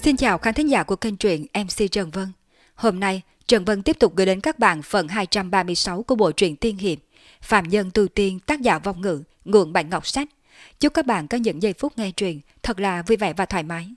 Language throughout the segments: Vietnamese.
Xin chào khán thính giả của kênh truyện MC Trần Vân. Hôm nay, Trần Vân tiếp tục gửi đến các bạn phần 236 của bộ truyện tiên hiệp Phạm Nhân Tu Tiên, tác giả Vong Ngữ, nguồn Bạch Ngọc Sách. Chúc các bạn có những giây phút nghe truyện thật là vui vẻ và thoải mái.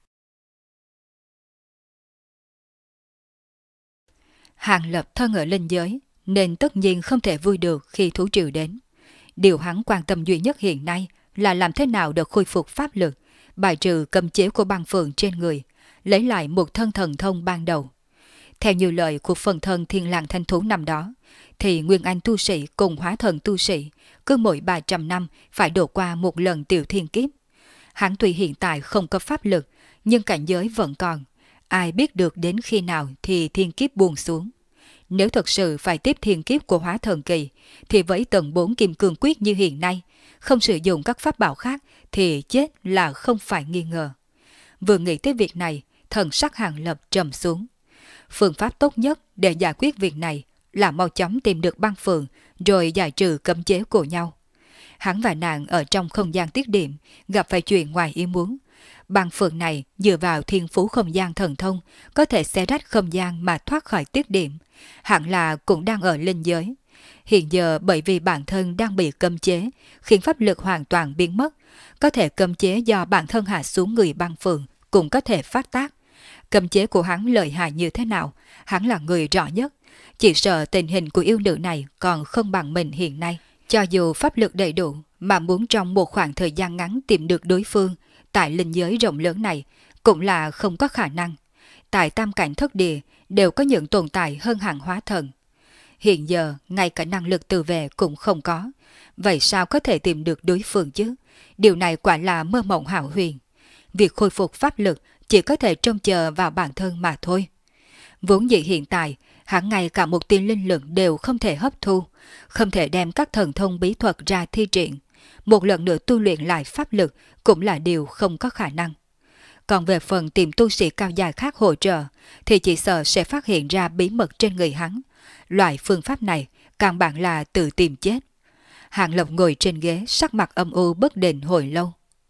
Hàng Lập thân ở linh giới nên tất nhiên không thể vui được khi thú triều đến. Điều hắn quan tâm duy nhất hiện nay là làm thế nào được khôi phục pháp lực, bài trừ cấm chế của băng phượng trên người, lấy lại một thân thần thông ban đầu. Theo như lời của phần thân Thiên Lang Thanh Thú năm đó, thì Nguyên Anh tu sĩ cùng Hóa Thần tu sĩ cứ mỗi 300 năm phải đổ qua một lần tiểu thiên kiếp. Hắn tuy hiện tại không có pháp lực, nhưng cảnh giới vẫn còn. Ai biết được đến khi nào thì thiên kiếp buông xuống. Nếu thật sự phải tiếp thiên kiếp của Hóa Thần kỳ, thì với tầng 4 kim cương quyết như hiện nay, không sử dụng các pháp bảo khác thì chết là không phải nghi ngờ. Vừa nghĩ tới việc này, thần sắc Hàng Lập trầm xuống. Phương pháp tốt nhất để giải quyết việc này là mau chóng tìm được băng phượng rồi giải trừ cấm chế của nhau. Hắn và nàng ở trong không gian tiết điểm gặp phải chuyện ngoài ý muốn. Băng phượng này dựa vào thiên phú không gian thần thông có thể xé rách không gian mà thoát khỏi tiết điểm. Hẳn là cũng đang ở linh giới. Hiện giờ bởi vì bản thân đang bị cấm chế khiến pháp lực hoàn toàn biến mất, có thể cấm chế do bản thân hạ xuống người băng phượng cũng có thể phát tác. Cấm chế của hắn lợi hại như thế nào, hắn là người rõ nhất. Chỉ sợ tình hình của yêu nữ này còn không bằng mình hiện nay. Cho dù pháp lực đầy đủ mà muốn trong một khoảng thời gian ngắn tìm được đối phương tại linh giới rộng lớn này cũng là không có khả năng. Tại tam cảnh thất địa đều có những tồn tại hơn hẳn hóa thần. Hiện giờ ngay cả năng lực tự vệ cũng không có. Vậy sao có thể tìm được đối phương chứ? Điều này quả là mơ mộng hão huyền. Việc khôi phục pháp lực chỉ có thể trông chờ vào bản thân mà thôi. Vốn dĩ hiện tại, hắn ngay cả một tia linh lực đều không thể hấp thu, không thể đem các thần thông bí thuật ra thi triển. Một lần nữa tu luyện lại pháp lực cũng là điều không có khả năng. Còn về phần tìm tu sĩ cao dài khác hỗ trợ, thì chỉ sợ sẽ phát hiện ra bí mật trên người hắn. Loại phương pháp này căn bản là tự tìm chết. Hàng Lập ngồi trên ghế, sắc mặt âm u bất định hồi lâu.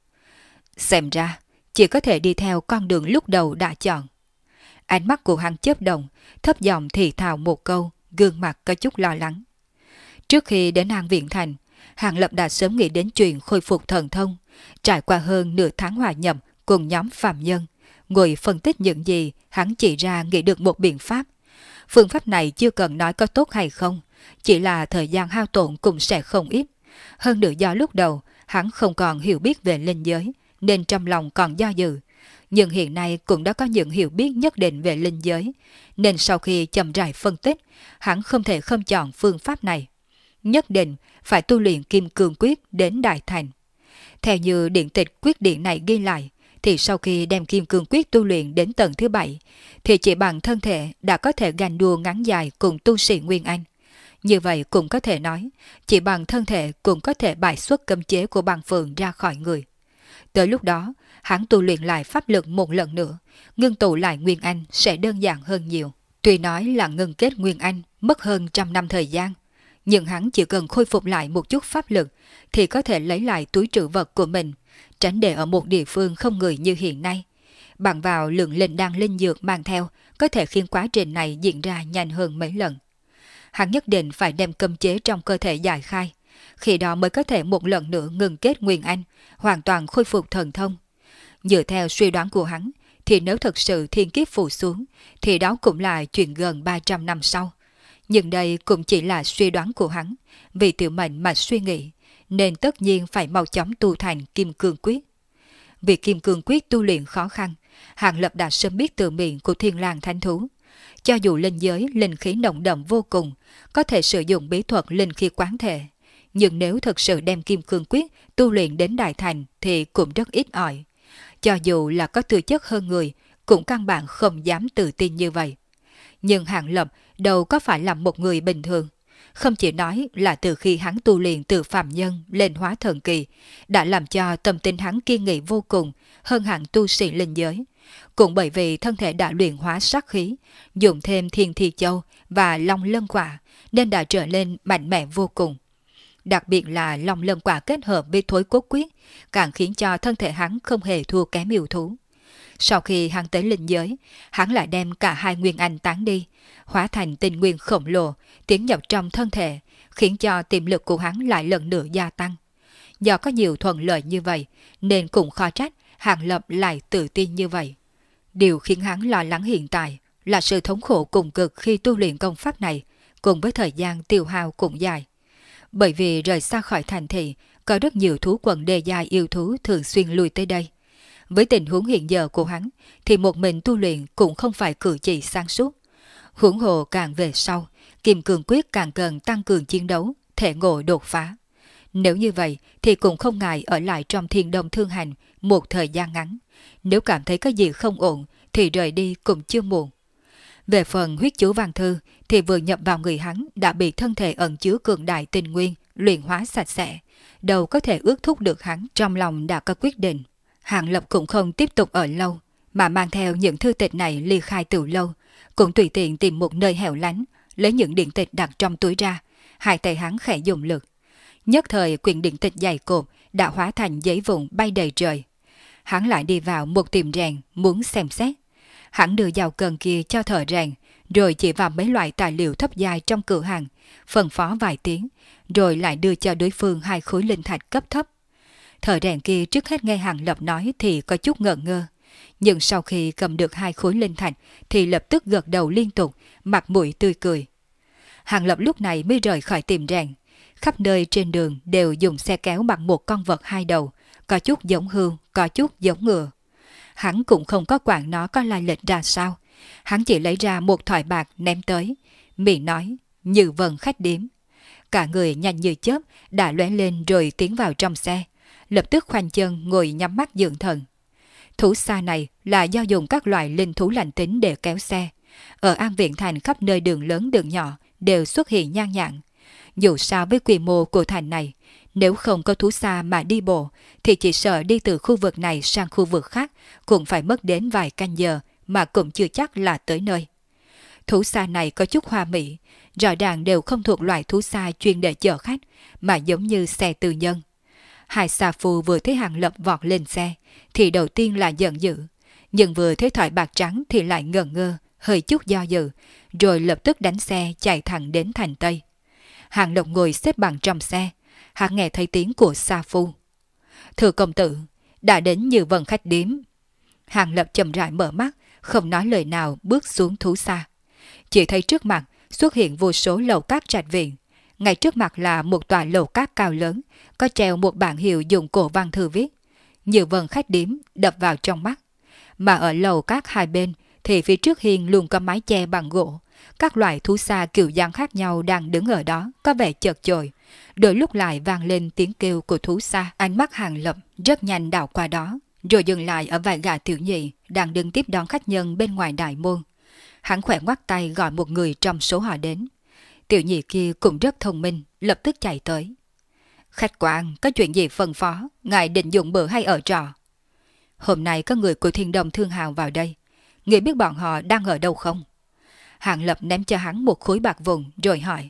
Xem ra, chỉ có thể đi theo con đường lúc đầu đã chọn. Ánh mắt của hắn chớp động, thấp giọng thì thào một câu, gương mặt có chút lo lắng. Trước khi đến An Viễn Thành, Hàng Lập đã sớm nghĩ đến chuyện khôi phục thần thông. Trải qua hơn nửa tháng hòa nhập cùng nhóm phàm nhân, ngồi phân tích những gì hắn chỉ ra nghĩ được một biện pháp. Phương pháp này chưa cần nói có tốt hay không, chỉ là thời gian hao tổn cũng sẽ không ít. Hơn nữa do lúc đầu hắn không còn hiểu biết về linh giới, nên trong lòng còn do dự. Nhưng hiện nay cũng đã có những hiểu biết nhất định về linh giới, nên sau khi chậm rãi phân tích, hắn không thể không chọn phương pháp này. Nhất định phải tu luyện Kim Cương Quyết đến đại thành. Theo như điện tịch quyết điện này ghi lại, thì sau khi đem Kim Cương Quyết tu luyện đến tầng thứ 7, thì chỉ bằng thân thể đã có thể ganh đua ngắn dài cùng tu sĩ Nguyên Anh. Như vậy cũng có thể nói, chỉ bằng thân thể cũng có thể bài xuất cấm chế của băng phượng ra khỏi người. Tới lúc đó, hắn tu luyện lại pháp lực một lần nữa, ngưng tụ lại Nguyên Anh sẽ đơn giản hơn nhiều. Tuy nói là ngưng kết Nguyên Anh mất hơn 100 năm thời gian, nhưng hắn chỉ cần khôi phục lại một chút pháp lực thì có thể lấy lại túi trữ vật của mình, tránh để ở một địa phương không người như hiện nay. Bằng vào lượng linh đan linh dược mang theo, có thể khiến quá trình này diễn ra nhanh hơn mấy lần. Hắn nhất định phải đem cấm chế trong cơ thể giải khai, khi đó mới có thể một lần nữa ngừng kết Nguyên Anh, hoàn toàn khôi phục thần thông. Dựa theo suy đoán của hắn, thì nếu thật sự thiên kiếp phủ xuống, thì đó cũng là chuyện gần 300 năm sau. Nhưng đây cũng chỉ là suy đoán của hắn, vì tiểu mệnh mà suy nghĩ, nên tất nhiên phải mau chóng tu thành Kim Cương Quyết. Vì Kim Cương Quyết tu luyện khó khăn, Hàng Lập đã sớm biết từ miệng của Thiên Lang Thánh Thú. Cho dù linh giới linh khí nồng đậm vô cùng, có thể sử dụng bí thuật linh khí quán thể, nhưng nếu thực sự đem Kim Cương Quyết tu luyện đến đại thành thì cũng rất ít ỏi. Cho dù là có tư chất hơn người, cũng căn bản không dám tự tin như vậy. Nhưng Hàng Lập đâu có phải là một người bình thường. Không chỉ nói là từ khi hắn tu luyện từ phàm nhân lên hóa thần kỳ, đã làm cho tâm tinh hắn kiên nghị vô cùng, hơn hẳn tu sĩ linh giới. Cũng bởi vì thân thể đã luyện hóa sát khí, dùng thêm thiên thi châu và long lân quả, nên đã trở nên mạnh mẽ vô cùng. Đặc biệt là long lân quả kết hợp với thối cốt quyết, càng khiến cho thân thể hắn không hề thua kém yêu thú. Sau khi hắn tới linh giới, hắn lại đem cả hai nguyên anh tán đi, hóa thành tinh nguyên khổng lồ, tiến nhập trong thân thể, khiến cho tiềm lực của hắn lại lần nữa gia tăng. Do có nhiều thuận lợi như vậy, nên cũng khó trách Hàng Lập lại tự tin như vậy. Điều khiến hắn lo lắng hiện tại là sự thống khổ cùng cực khi tu luyện công pháp này, cùng với thời gian tiêu hao cũng dài. Bởi vì rời xa khỏi thành thị, có rất nhiều thú quần đề giai yêu thú thường xuyên lui tới đây. Với tình huống hiện giờ của hắn, thì một mình tu luyện cũng không phải cử chỉ sáng suốt. Huống hồ càng về sau, Kim Cương Quyết càng cần tăng cường chiến đấu, thể ngộ đột phá. Nếu như vậy thì cũng không ngại ở lại trong Thiên Đông Thương Hành một thời gian ngắn. Nếu cảm thấy có gì không ổn thì rời đi cũng chưa muộn. Về phần huyết chú văn thư thì vừa nhập vào người hắn đã bị thân thể ẩn chứa cường đại tinh nguyên luyện hóa sạch sẽ, đâu có thể ước thúc được hắn. Trong lòng đã có quyết định, Hàng Lập cũng không tiếp tục ở lâu, mà mang theo những thư tịch này ly khai từ lâu, cũng tùy tiện tìm một nơi hẻo lánh, lấy những điện tịch đặt trong túi ra, hai tay hắn khẽ dùng lực. Nhất thời quyển điện tịch dày cộp đã hóa thành giấy vụn bay đầy trời. Hắn lại đi vào một tiệm rèn muốn xem xét. Hắn đưa dao cần kia cho thợ rèn, rồi chỉ vào mấy loại tài liệu thấp giai trong cửa hàng, phân phó vài tiếng, rồi lại đưa cho đối phương hai khối linh thạch cấp thấp. Thợ rèn kia trước hết nghe Hàng Lập nói thì có chút ngờ ngơ, nhưng sau khi cầm được hai khối linh thạch thì lập tức gật đầu liên tục, mặt mũi tươi cười. Hàng Lập lúc này mới rời khỏi tiệm rèn. Khắp nơi trên đường đều dùng xe kéo bằng một con vật hai đầu, có chút giống hươu, có chút giống ngựa. Hắn cũng không có quản nó có lai lịch ra sao. Hắn chỉ lấy ra một thỏi bạc ném tới, miệng nói, Như Vân khách điếm. Cả người nhanh như chớp đã lóe lên rồi tiến vào trong xe, lập tức khoanh chân ngồi nhắm mắt dưỡng thần. Thú xa này là do dùng các loại linh thú lành tính để kéo xe. Ở An Viện Thành khắp nơi đường lớn đường nhỏ đều xuất hiện nhan nhản. Dù sao với quy mô của thành này, nếu không có thú xa mà đi bộ, thì chỉ sợ đi từ khu vực này sang khu vực khác cũng phải mất đến vài canh giờ mà cũng chưa chắc là tới nơi. Thú xa này có chút hoa mỹ, rõ ràng đều không thuộc loại thú xa chuyên để chở khách, mà giống như xe tư nhân. Hai xà phu vừa thấy Hàng Lập vọt lên xe, thì đầu tiên là giận dữ, nhưng vừa thấy thỏi bạc trắng thì lại ngờ ngơ, hơi chút do dự, rồi lập tức đánh xe chạy thẳng đến thành Tây. Hàng Lập ngồi xếp bằng trong xe, hắn nghe thấy tiếng của xà phu. Thưa công tử, đã đến Như Vân khách điếm. Hàng Lập chậm rãi mở mắt, không nói lời nào bước xuống thú xa. Chỉ thấy trước mặt xuất hiện vô số lầu cát trạch viện. Ngay trước mặt là một tòa lầu cát cao lớn, có treo một bảng hiệu dùng cổ văn thư viết Như Vân khách điếm đập vào trong mắt. Mà ở lầu cát hai bên thì phía trước hiên luôn có mái che bằng gỗ. Các loại thú xa kiểu dáng khác nhau đang đứng ở đó có vẻ chật chội. Đôi lúc lại vang lên tiếng kêu của thú xa. Ánh mắt Hàng Lập rất nhanh đảo qua đó, rồi dừng lại ở vài gã tiểu nhị đang đứng tiếp đón khách nhân bên ngoài đại môn. Hắn khẽ ngoắc tay gọi một người trong số họ đến. Tiểu nhị kia cũng rất thông minh, lập tức chạy tới. Khách quan, có chuyện gì phân phó, ngài định dùng bữa hay ở trọ? Hôm nay có người của Thiên Đông Thương Hào vào đây. Ngươi biết bọn họ đang ở đâu không? Hàng Lập ném cho hắn một khối bạc vụn rồi hỏi.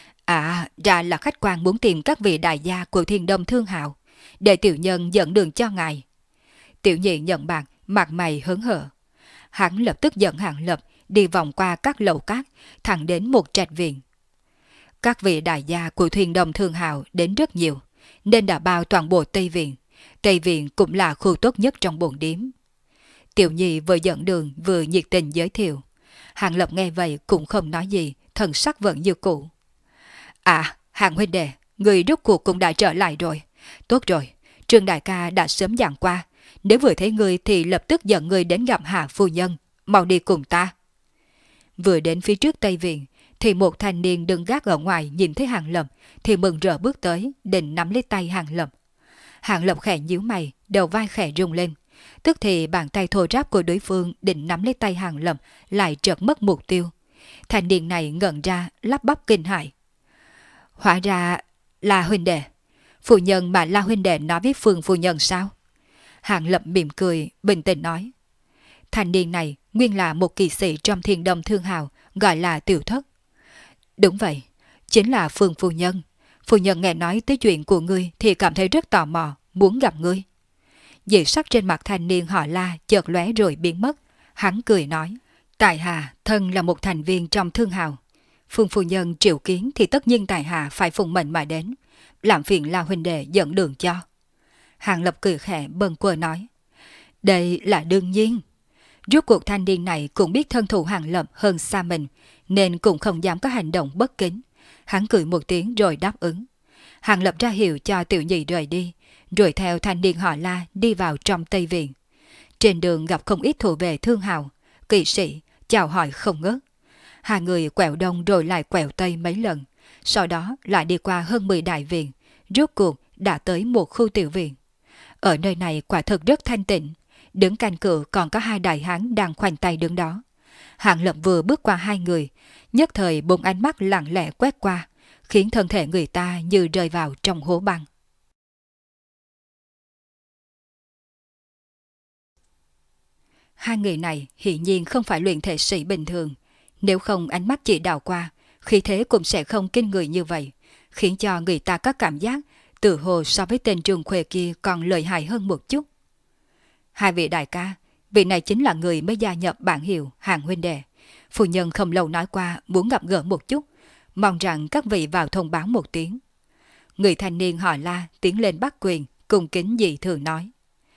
À, ra là khách quan muốn tìm các vị đại gia của Thiên Đông Thương Hào, để tiểu nhân dẫn đường cho ngài. Tiểu nhị nhận bạc, mặt mày hớn hở. Hắn lập tức dẫn Hàng Lập đi vòng qua các lầu cát, thẳng đến một trạch viện. Các vị đại gia của Thiên Đông Thương Hào đến rất nhiều, nên đã bao toàn bộ Tây Viện. Tây Viện cũng là khu tốt nhất trong bổn điếm. Tiểu nhị vừa dẫn đường vừa nhiệt tình giới thiệu. Hàng Lập nghe vậy cũng không nói gì, thần sắc vẫn như cũ. À, Hàng huynh đệ, người rốt cuộc cũng đã trở lại rồi. Tốt rồi, Trương đại ca đã sớm dặn qua, nếu vừa thấy người thì lập tức dẫn người đến gặp Hạ phu nhân, mau đi cùng ta. Vừa đến phía trước Tây Viện, thì một thanh niên đứng gác ở ngoài nhìn thấy Hàng Lập thì mừng rỡ bước tới, định nắm lấy tay Hàng Lập. Hàng Lập khẽ nhíu mày, đầu vai khẽ rung lên. Tức thì bàn tay thô ráp của đối phương định nắm lấy tay Hàng Lập lại chợt mất mục tiêu. Thanh niên này ngẩn ra, lắp bắp kinh hãi. Hóa ra là huynh đệ. Phu nhân mà La huynh đệ nói với Phương phu nhân sao? Hàng Lập mỉm cười, bình tĩnh nói. Thanh niên này nguyên là một kỳ sĩ trong Thiên Đông Thương Hào, gọi là Tiểu Thất. Đúng vậy, chính là Phương phu nhân. Phu nhân nghe nói tới chuyện của ngươi thì cảm thấy rất tò mò, muốn gặp ngươi. Dị sắc trên mặt thanh niên họ La chợt lóe rồi biến mất. Hắn cười nói, tại hạ thân là một thành viên trong thương hào. Phương phu nhân triệu kiến thì tất nhiên tại hạ phải phụng mệnh mà đến, làm phiền La huynh đệ dẫn đường cho. Hàng Lập cười khẽ bâng quơ nói, đây là đương nhiên. Rốt cuộc thanh niên này cũng biết thân thủ Hàng Lập hơn xa mình, nên cũng không dám có hành động bất kính. Hắn cười một tiếng rồi đáp ứng. Hàng Lập ra hiệu cho tiểu nhị rời đi, rồi theo thanh niên họ La đi vào trong Tây Viện. Trên đường gặp không ít thủ vệ thương hào, kỵ sĩ, chào hỏi không ngớt. Hai người quẹo đông rồi lại quẹo tây mấy lần, sau đó lại đi qua hơn 10 đại viện, rốt cuộc đã tới một khu tiểu viện. Ở nơi này quả thực rất thanh tịnh, đứng cạnh cửa còn có hai đại hán đang khoanh tay đứng đó. Hàng Lập vừa bước qua hai người, nhất thời 4 ánh mắt lặng lẽ quét qua, khiến thân thể người ta như rơi vào trong hố băng. Hai người này hiển nhiên không phải luyện thể sĩ bình thường, nếu không ánh mắt chỉ đảo qua, khí thế cũng sẽ không kinh người như vậy, khiến cho người ta có cảm giác tự hồ so với tên Trường Khuê kia còn lợi hại hơn một chút. Hai vị đại ca, vị này chính là người mới gia nhập bản hiệu Hàng huynh đệ. Phu nhân không lâu nói qua muốn gặp gỡ một chút, mong rằng các vị vào thông báo một tiếng. Người thanh niên họ La tiến lên bắt quyền, cung kính dị thường nói.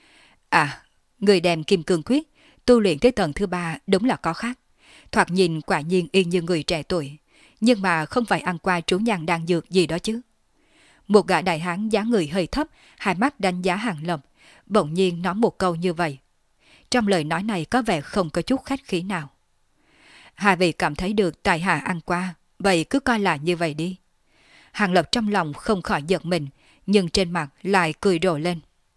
À, người đem kim cương quyết, tu luyện tới tầng thứ 3 đúng là có khác. Thoạt nhìn quả nhiên y như người trẻ tuổi, nhưng mà không phải ăn qua trú nhàn đan dược gì đó chứ. Một gã đại hán dáng người hơi thấp, hai mắt đánh giá Hàng Lập, bỗng nhiên nói một câu như vậy. Trong lời nói này có vẻ không có chút khách khí nào. Hai vị cảm thấy được tại hạ ăn qua, vậy cứ coi là như vậy đi. Hàng Lập trong lòng không khỏi giật mình, nhưng trên mặt lại cười rộ lên.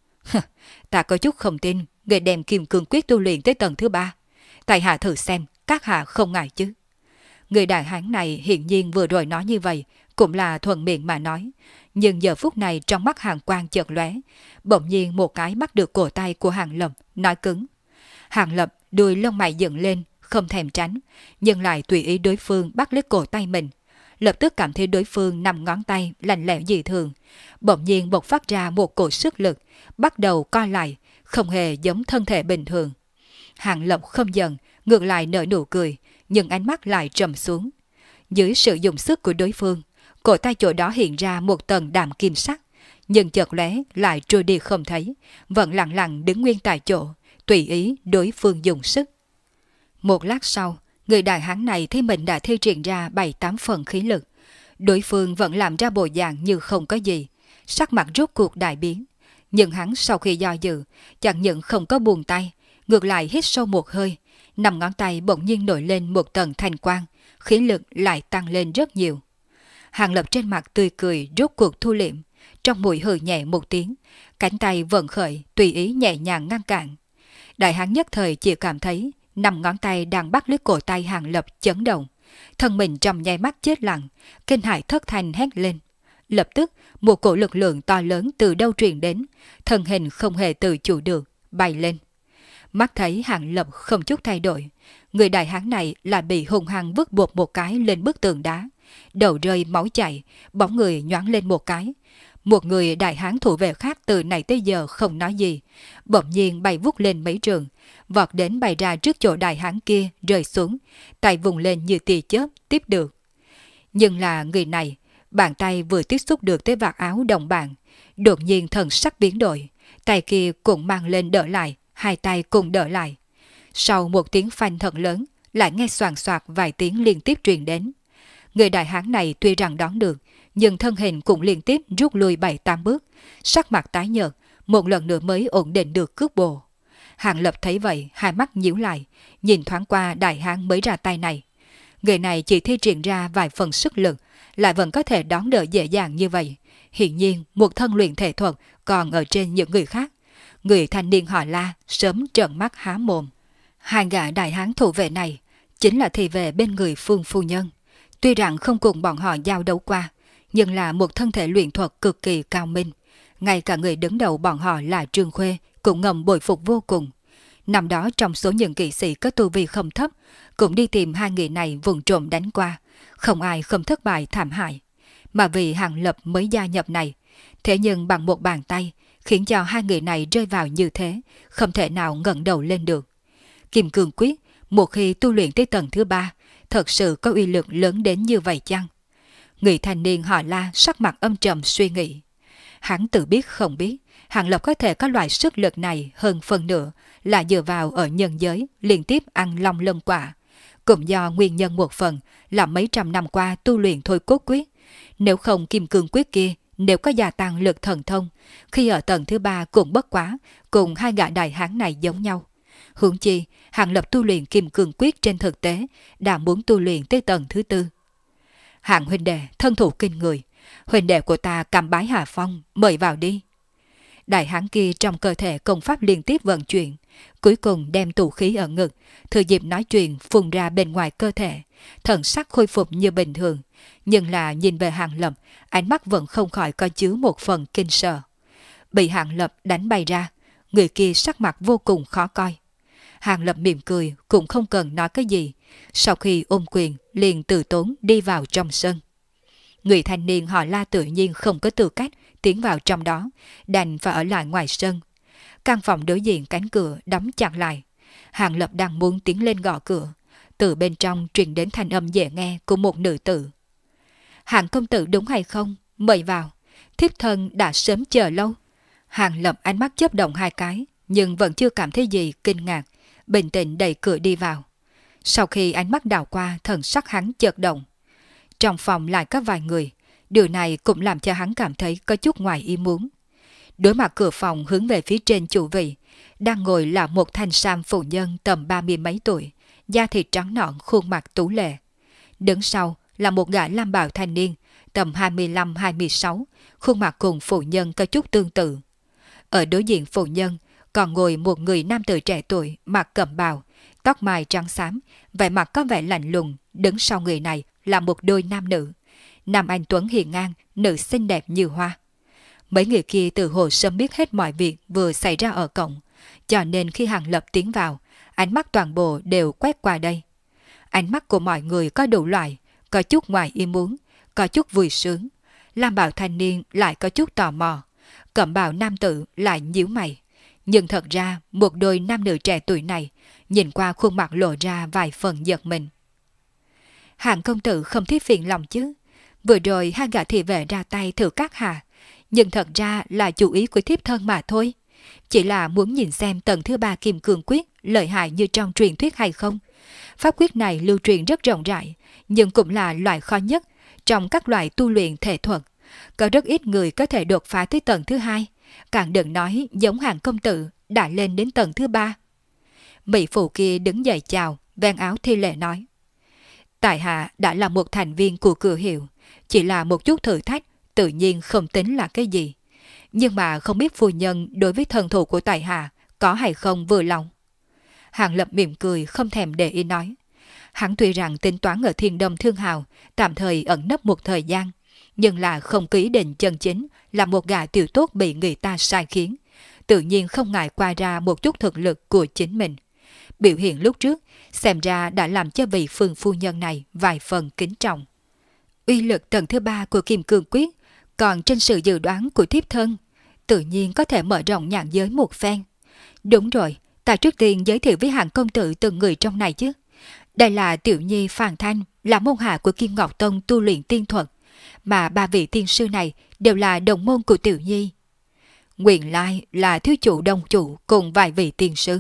Ta có chút không tin người đem kim cương quyết tu luyện tới tầng thứ 3. Tại hạ thử xem, các hạ không ngại chứ. Người đại hán này hiển nhiên vừa rồi nói như vậy, cũng là thuận miệng mà nói. Nhưng giờ phút này trong mắt Hàng quang chợt lóe, bỗng nhiên một cái bắt được cổ tay của Hàng Lập, nói cứng. Hàng Lập đuôi lông mày dựng lên, không thèm tránh, nhưng lại tùy ý đối phương bắt lấy cổ tay mình. Lập tức cảm thấy đối phương nằm ngón tay lạnh lẽo dị thường, bỗng nhiên bộc phát ra một cổ sức lực, bắt đầu co lại, không hề giống thân thể bình thường. Hàng Lập không giận, ngược lại nở nụ cười, nhưng ánh mắt lại trầm xuống. Dưới sự dùng sức của đối phương, cổ tay chỗ đó hiện ra một tầng đạm kim sắc, nhưng chợt lóe lại trôi đi không thấy, vẫn lặng lặng đứng nguyên tại chỗ, tùy ý đối phương dùng sức. Một lát sau, người đại hán này thấy mình đã thi triển ra 7-8 phần khí lực. Đối phương vẫn làm ra bộ dạng như không có gì, sắc mặt rốt cuộc đại biến. Nhưng hắn sau khi do dự, chẳng những không có buông tay, ngược lại hít sâu một hơi, 5 ngón tay bỗng nhiên nổi lên một tầng thanh quang, khí lực lại tăng lên rất nhiều. Hàng Lập trên mặt tươi cười rốt cuộc thu liệm, trong mũi hừ nhẹ một tiếng, cánh tay vận khởi tùy ý nhẹ nhàng ngăn cản. Đại hán nhất thời chỉ cảm thấy 5 ngón tay đang bắt lấy cổ tay Hàng Lập chấn động, thân mình trong nháy mắt chết lặng, kinh hãi thất thanh hét lên. Lập tức một cổ lực lượng to lớn từ đâu truyền đến, thân hình không hề tự chủ được bay lên. Mắt thấy Hàng Lập không chút thay đổi, người đại hán này lại bị hung hăng vứt bột một cái lên bức tường đá, đầu rơi máu chảy, bóng người nhoáng lên một cái. Một người đại hán thủ vệ khác từ này tới giờ không nói gì, bỗng nhiên bay vút lên mấy trường, vọt đến bay ra trước chỗ đại hán kia rơi xuống, tay vùng lên như tia chớp tiếp được. Nhưng là người này, bàn tay vừa tiếp xúc được tới vạt áo đồng bạn, đột nhiên thần sắc biến đổi, tay kia cũng mang lên đỡ lại, hai tay cùng đỡ lại. Sau một tiếng phanh thật lớn, lại nghe xoàng xoạc vài tiếng liên tiếp truyền đến. Người đại hán này tuy rằng đón được, nhưng thân hình cũng liên tiếp rút lui 7-8 bước, sắc mặt tái nhợt, một lần nữa mới ổn định được cước bộ. Hàng Lập thấy vậy, hai mắt nhíu lại, nhìn thoáng qua đại hán mới ra tay này. Người này chỉ thi triển ra vài phần sức lực, lại vẫn có thể đón đỡ dễ dàng như vậy. Hiển nhiên, một thân luyện thể thuật còn ở trên những người khác. Người thanh niên họ La sớm trợn mắt há mồm. Hai gã đại hán thủ vệ này chính là thị vệ bên người Phương phu nhân. Tuy rằng không cùng bọn họ giao đấu qua, nhưng là một thân thể luyện thuật cực kỳ cao minh. Ngay cả người đứng đầu bọn họ là Trương Khuê cũng ngầm bội phục vô cùng. Năm đó trong số những kỵ sĩ có tu vi không thấp, cũng đi tìm hai người này vùng trộm đánh qua, không ai không thất bại thảm hại. Mà vì Hàng Lập mới gia nhập này, thế nhưng bằng một bàn tay, khiến cho hai người này rơi vào như thế, không thể nào ngẩng đầu lên được. Kim Cương Quyết, một khi tu luyện tới tầng thứ 3, thật sự có uy lực lớn đến như vậy chăng? Người thanh niên họ La sắc mặt âm trầm suy nghĩ. Hắn tự biết không biết, Hàng Lập có thể có loại sức lực này hơn phần nữa là dựa vào ở nhân giới liên tiếp ăn long lân quả. Cũng do nguyên nhân một phần là mấy trăm năm qua tu luyện thôi cốt quyết. Nếu không Kim Cương Quyết kia, nếu có gia tăng lực thần thông, khi ở tầng thứ 3 cũng bất quá, cùng hai gã đại hán này giống nhau. Huống chi, Hàng Lập tu luyện Kim Cương Quyết trên thực tế đã muốn tu luyện tới tầng thứ 4. Hạng huynh đệ thân thủ kinh người, huynh đệ của ta cầm bái Hà Phong, mời vào đi. Đại hán kia trong cơ thể công pháp liên tiếp vận chuyển, cuối cùng đem tụ khí ở ngực, thừa dịp nói chuyện phun ra bên ngoài cơ thể, thần sắc khôi phục như bình thường, nhưng là nhìn về Hàng Lập, ánh mắt vẫn không khỏi có chứa một phần kinh sợ. Bị Hàng Lập đánh bay ra, người kia sắc mặt vô cùng khó coi. Hàng Lập mỉm cười cũng không cần nói cái gì, sau khi ôm quyền liền từ tốn đi vào trong sân. Người thanh niên họ La tự nhiên không có tư cách tiến vào trong đó, đành phải ở lại ngoài sân. Căn phòng đối diện cánh cửa đóng chặt lại. Hàng Lập đang muốn tiến lên gõ cửa, từ bên trong truyền đến thanh âm dễ nghe của một nữ tử. Hàng công tử đúng hay không? Mời vào, thiếp thân đã sớm chờ lâu. Hàng Lập ánh mắt chớp động hai cái, nhưng vẫn chưa cảm thấy gì kinh ngạc, bình tĩnh đẩy cửa đi vào. Sau khi ánh mắt đảo qua, thần sắc hắn chợt động. Trong phòng lại có vài người, điều này cũng làm cho hắn cảm thấy có chút ngoài ý muốn. Đối mặt cửa phòng hướng về phía trên chủ vị, đang ngồi là một thanh sam phụ nhân tầm 30 mấy tuổi, da thịt trắng nõn, khuôn mặt tú lệ. Đứng sau là một gã lam bào thanh niên, tầm 25-26, khuôn mặt cùng phụ nhân có chút tương tự. Ở đối diện phụ nhân còn ngồi một người nam tử trẻ tuổi mặc cẩm bào, tóc mai trắng xám, vẻ mặt có vẻ lạnh lùng. Đứng sau người này là một đôi nam nữ, nam anh tuấn hiền ngang, nữ xinh đẹp như hoa. Mấy người kia từ hồ sớm biết hết mọi việc vừa xảy ra ở cổng, cho nên khi Hàng Lập tiến vào, ánh mắt toàn bộ đều quét qua đây. Ánh mắt của mọi người có đủ loại, có chút ngoài ý muốn, có chút vui sướng. Lam bào thanh niên lại có chút tò mò, cẩm bào nam tử lại nhíu mày. Nhưng thật ra một đôi nam nữ trẻ tuổi này nhìn qua khuôn mặt lộ ra vài phần giật mình. Hạng công tử không thiết phiền lòng chứ? Vừa rồi hai gã thị vệ ra tay thử các hạ, nhưng thật ra là chủ ý của thiếp thân mà thôi. Chỉ là muốn nhìn xem tầng thứ 3 Kim Cương Quyết lợi hại như trong truyền thuyết hay không. Pháp quyết này lưu truyền rất rộng rãi, nhưng cũng là loại khó nhất trong các loại tu luyện thể thuật. Có rất ít người có thể đột phá tới tầng thứ 2, càng đừng nói giống Hạng công tử đã lên đến tầng thứ 3. Mỹ phụ kia đứng dậy chào, vén áo thi lễ nói: tại hạ đã là một thành viên của cửa hiệu, chỉ là một chút thử thách, tự nhiên không tính là cái gì. Nhưng mà không biết phu nhân đối với thần thủ của tại hạ có hay không vừa lòng. Hàng Lập mỉm cười không thèm để ý nói. Hắn tuy rằng tính toán ở Thiên Đông Thương Hào tạm thời ẩn nấp một thời gian, nhưng là không có ý định chân chính là một gã tiểu tốt bị người ta sai khiến, tự nhiên không ngại qua ra một chút thực lực của chính mình. Biểu hiện lúc trước xem ra đã làm cho vị Phương phu nhân này vài phần kính trọng. Uy lực tầng thứ 3 của Kim Cương Quyết còn trên sự dự đoán của thiếp thân, tự nhiên có thể mở rộng nhãn giới một phen. Đúng rồi, ta trước tiên giới thiệu với Hạng công tử từng người trong này chứ. Đây là tiểu nhi Phàn Thanh, là môn hạ của Kim Ngọc Tông tu luyện tiên thuật, mà ba vị tiên sư này đều là đồng môn của tiểu nhi. Nguyên lai là thiếu chủ đông chủ cùng vài vị tiên sư.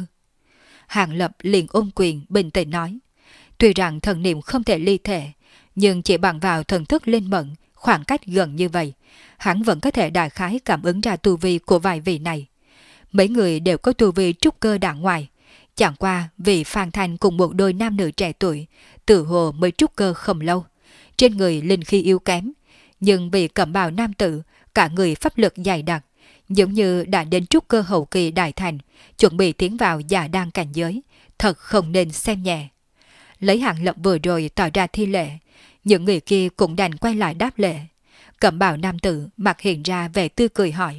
Hàng Lập liền ôm quyền bình tĩnh nói. Tuy rằng thần niệm không thể ly thể, nhưng chỉ bằng vào thần thức linh mẫn, khoảng cách gần như vậy, hắn vẫn có thể đại khái cảm ứng ra tu vi của vài vị này. Mấy người đều có tu vi trúc cơ đảng ngoài, chẳng qua vị Phan Thanh cùng một đôi nam nữ trẻ tuổi, tự hồ mới trúc cơ không lâu, trên người linh khí yếu kém, nhưng vì cẩm bào nam tử, cả người pháp lực dày đặc, giống như đã đến trúc cơ hậu kỳ đại thành, chuẩn bị tiến vào giả đan cảnh giới, thật không nên xem nhẹ. Lấy Hạng Lập vừa rồi tỏ ra thi lễ, những người kia cũng đành quay lại đáp lễ. Cẩm bào nam tử mặt hiện ra vẻ tươi cười hỏi.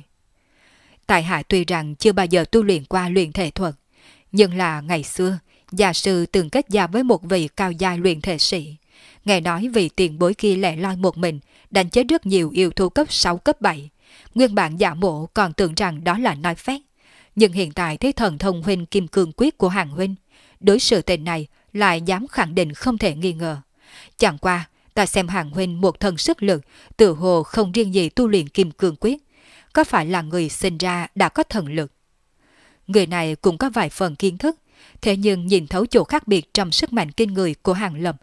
Tại hạ tuy rằng chưa bao giờ tu luyện qua luyện thể thuật, nhưng là ngày xưa, gia sư từng kết giao với một vị cao giai luyện thể sĩ. Nghe nói vị tiền bối kia lẻ loi một mình, đánh chết rất nhiều yêu thú cấp 6 cấp 7, Nguyên bản giả mộ còn tưởng rằng đó là nói phét. Nhưng hiện tại thấy thần thông huynh kim cương quyết của Hàng huynh, đối sự tình này lại dám khẳng định không thể nghi ngờ. Chẳng qua, ta xem Hàng huynh một thần sức lực, tự hồ không riêng gì tu luyện kim cương quyết. Có phải là người sinh ra đã có thần lực? Người này cũng có vài phần kiến thức, thế nhưng nhìn thấu chỗ khác biệt trong sức mạnh kinh người của Hàng Lập.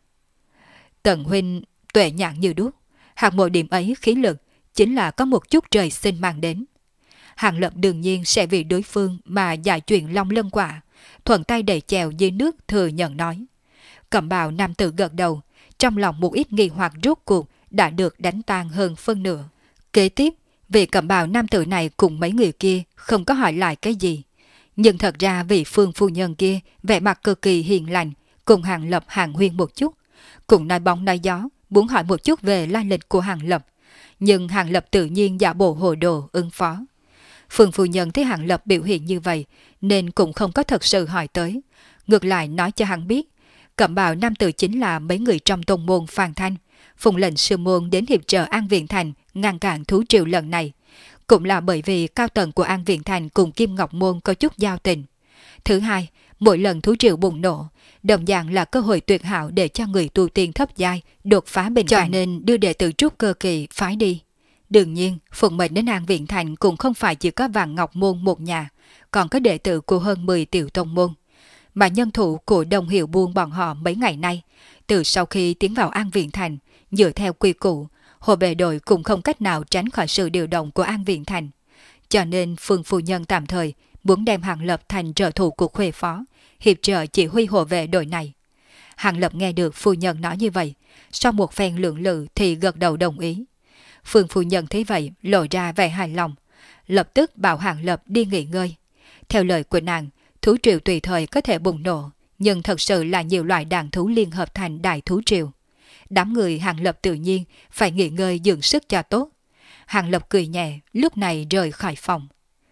Tần huynh tuệ nhãn như đuốc, hạt một điểm ấy khí lực chính là có một chút trời sinh mang đến. Hàng Lập đương nhiên sẽ vì đối phương mà giải chuyện long lân quả, thuận tay đẩy chèo dưới nước thừa nhận nói. Cẩm bào nam tử gật đầu, trong lòng một ít nghi hoặc rốt cuộc đã được đánh tan hơn phân nửa. Kế tiếp, vị cẩm bào nam tử này cùng mấy người kia không có hỏi lại cái gì. Nhưng thật ra vị Phương phu nhân kia vẻ mặt cực kỳ hiền lành, cùng Hàng Lập hàn huyên một chút, cũng nói bóng nói gió, muốn hỏi một chút về lai lịch của Hàng Lập. Nhưng Hàng Lập tự nhiên giả bộ hồ đồ ứng phó. Phương phu nhân thấy Hàng Lập biểu hiện như vậy nên cũng không có thật sự hỏi tới, ngược lại nói cho hắn biết cẩm bào nam tử chính là mấy người trong tôn môn Phan Thanh, phụng lệnh sư môn đến hiệp trợ An Viện Thành ngăn cản thú triều lần này, cũng là bởi vì cao tầng của An Viện Thành cùng Kim Ngọc Môn có chút giao tình. Thứ hai, mỗi lần thú triều bùng nổ, đồng dạng là cơ hội tuyệt hảo để cho người tu tiên thấp giai đột phá bình cảnh, cho nên đưa đệ tử trúc cơ kỳ phái đi. Đương nhiên, phụng mệnh đến An Viện Thành cũng không phải chỉ có Vạn Ngọc Môn một nhà, còn có đệ tử của hơn 10 tiểu tông môn. Mà nhân thủ của Đồng Hiệu Buôn bọn họ mấy ngày nay, từ sau khi tiến vào An Viện Thành, dựa theo quy củ, hộ vệ đội cũng không cách nào tránh khỏi sự điều động của An Viện Thành. Cho nên Phương phu nhân tạm thời muốn đem Hàng Lập thành trợ thủ của Khuê Phó, hiệp trợ chỉ huy hộ vệ đội này. Hàng Lập nghe được phu nhân nói như vậy, sau một phen lượng lự thì gật đầu đồng ý. Phương phu nhân thấy vậy lộ ra vẻ hài lòng, lập tức bảo Hàng Lập đi nghỉ ngơi. Theo lời của nàng, thú triều tùy thời có thể bùng nổ, nhưng thật sự là nhiều loại đàn thú liên hợp thành đại thú triều. Đám người Hàng Lập tự nhiên phải nghỉ ngơi dưỡng sức cho tốt. Hàng Lập cười nhẹ, lúc này rời khỏi phòng.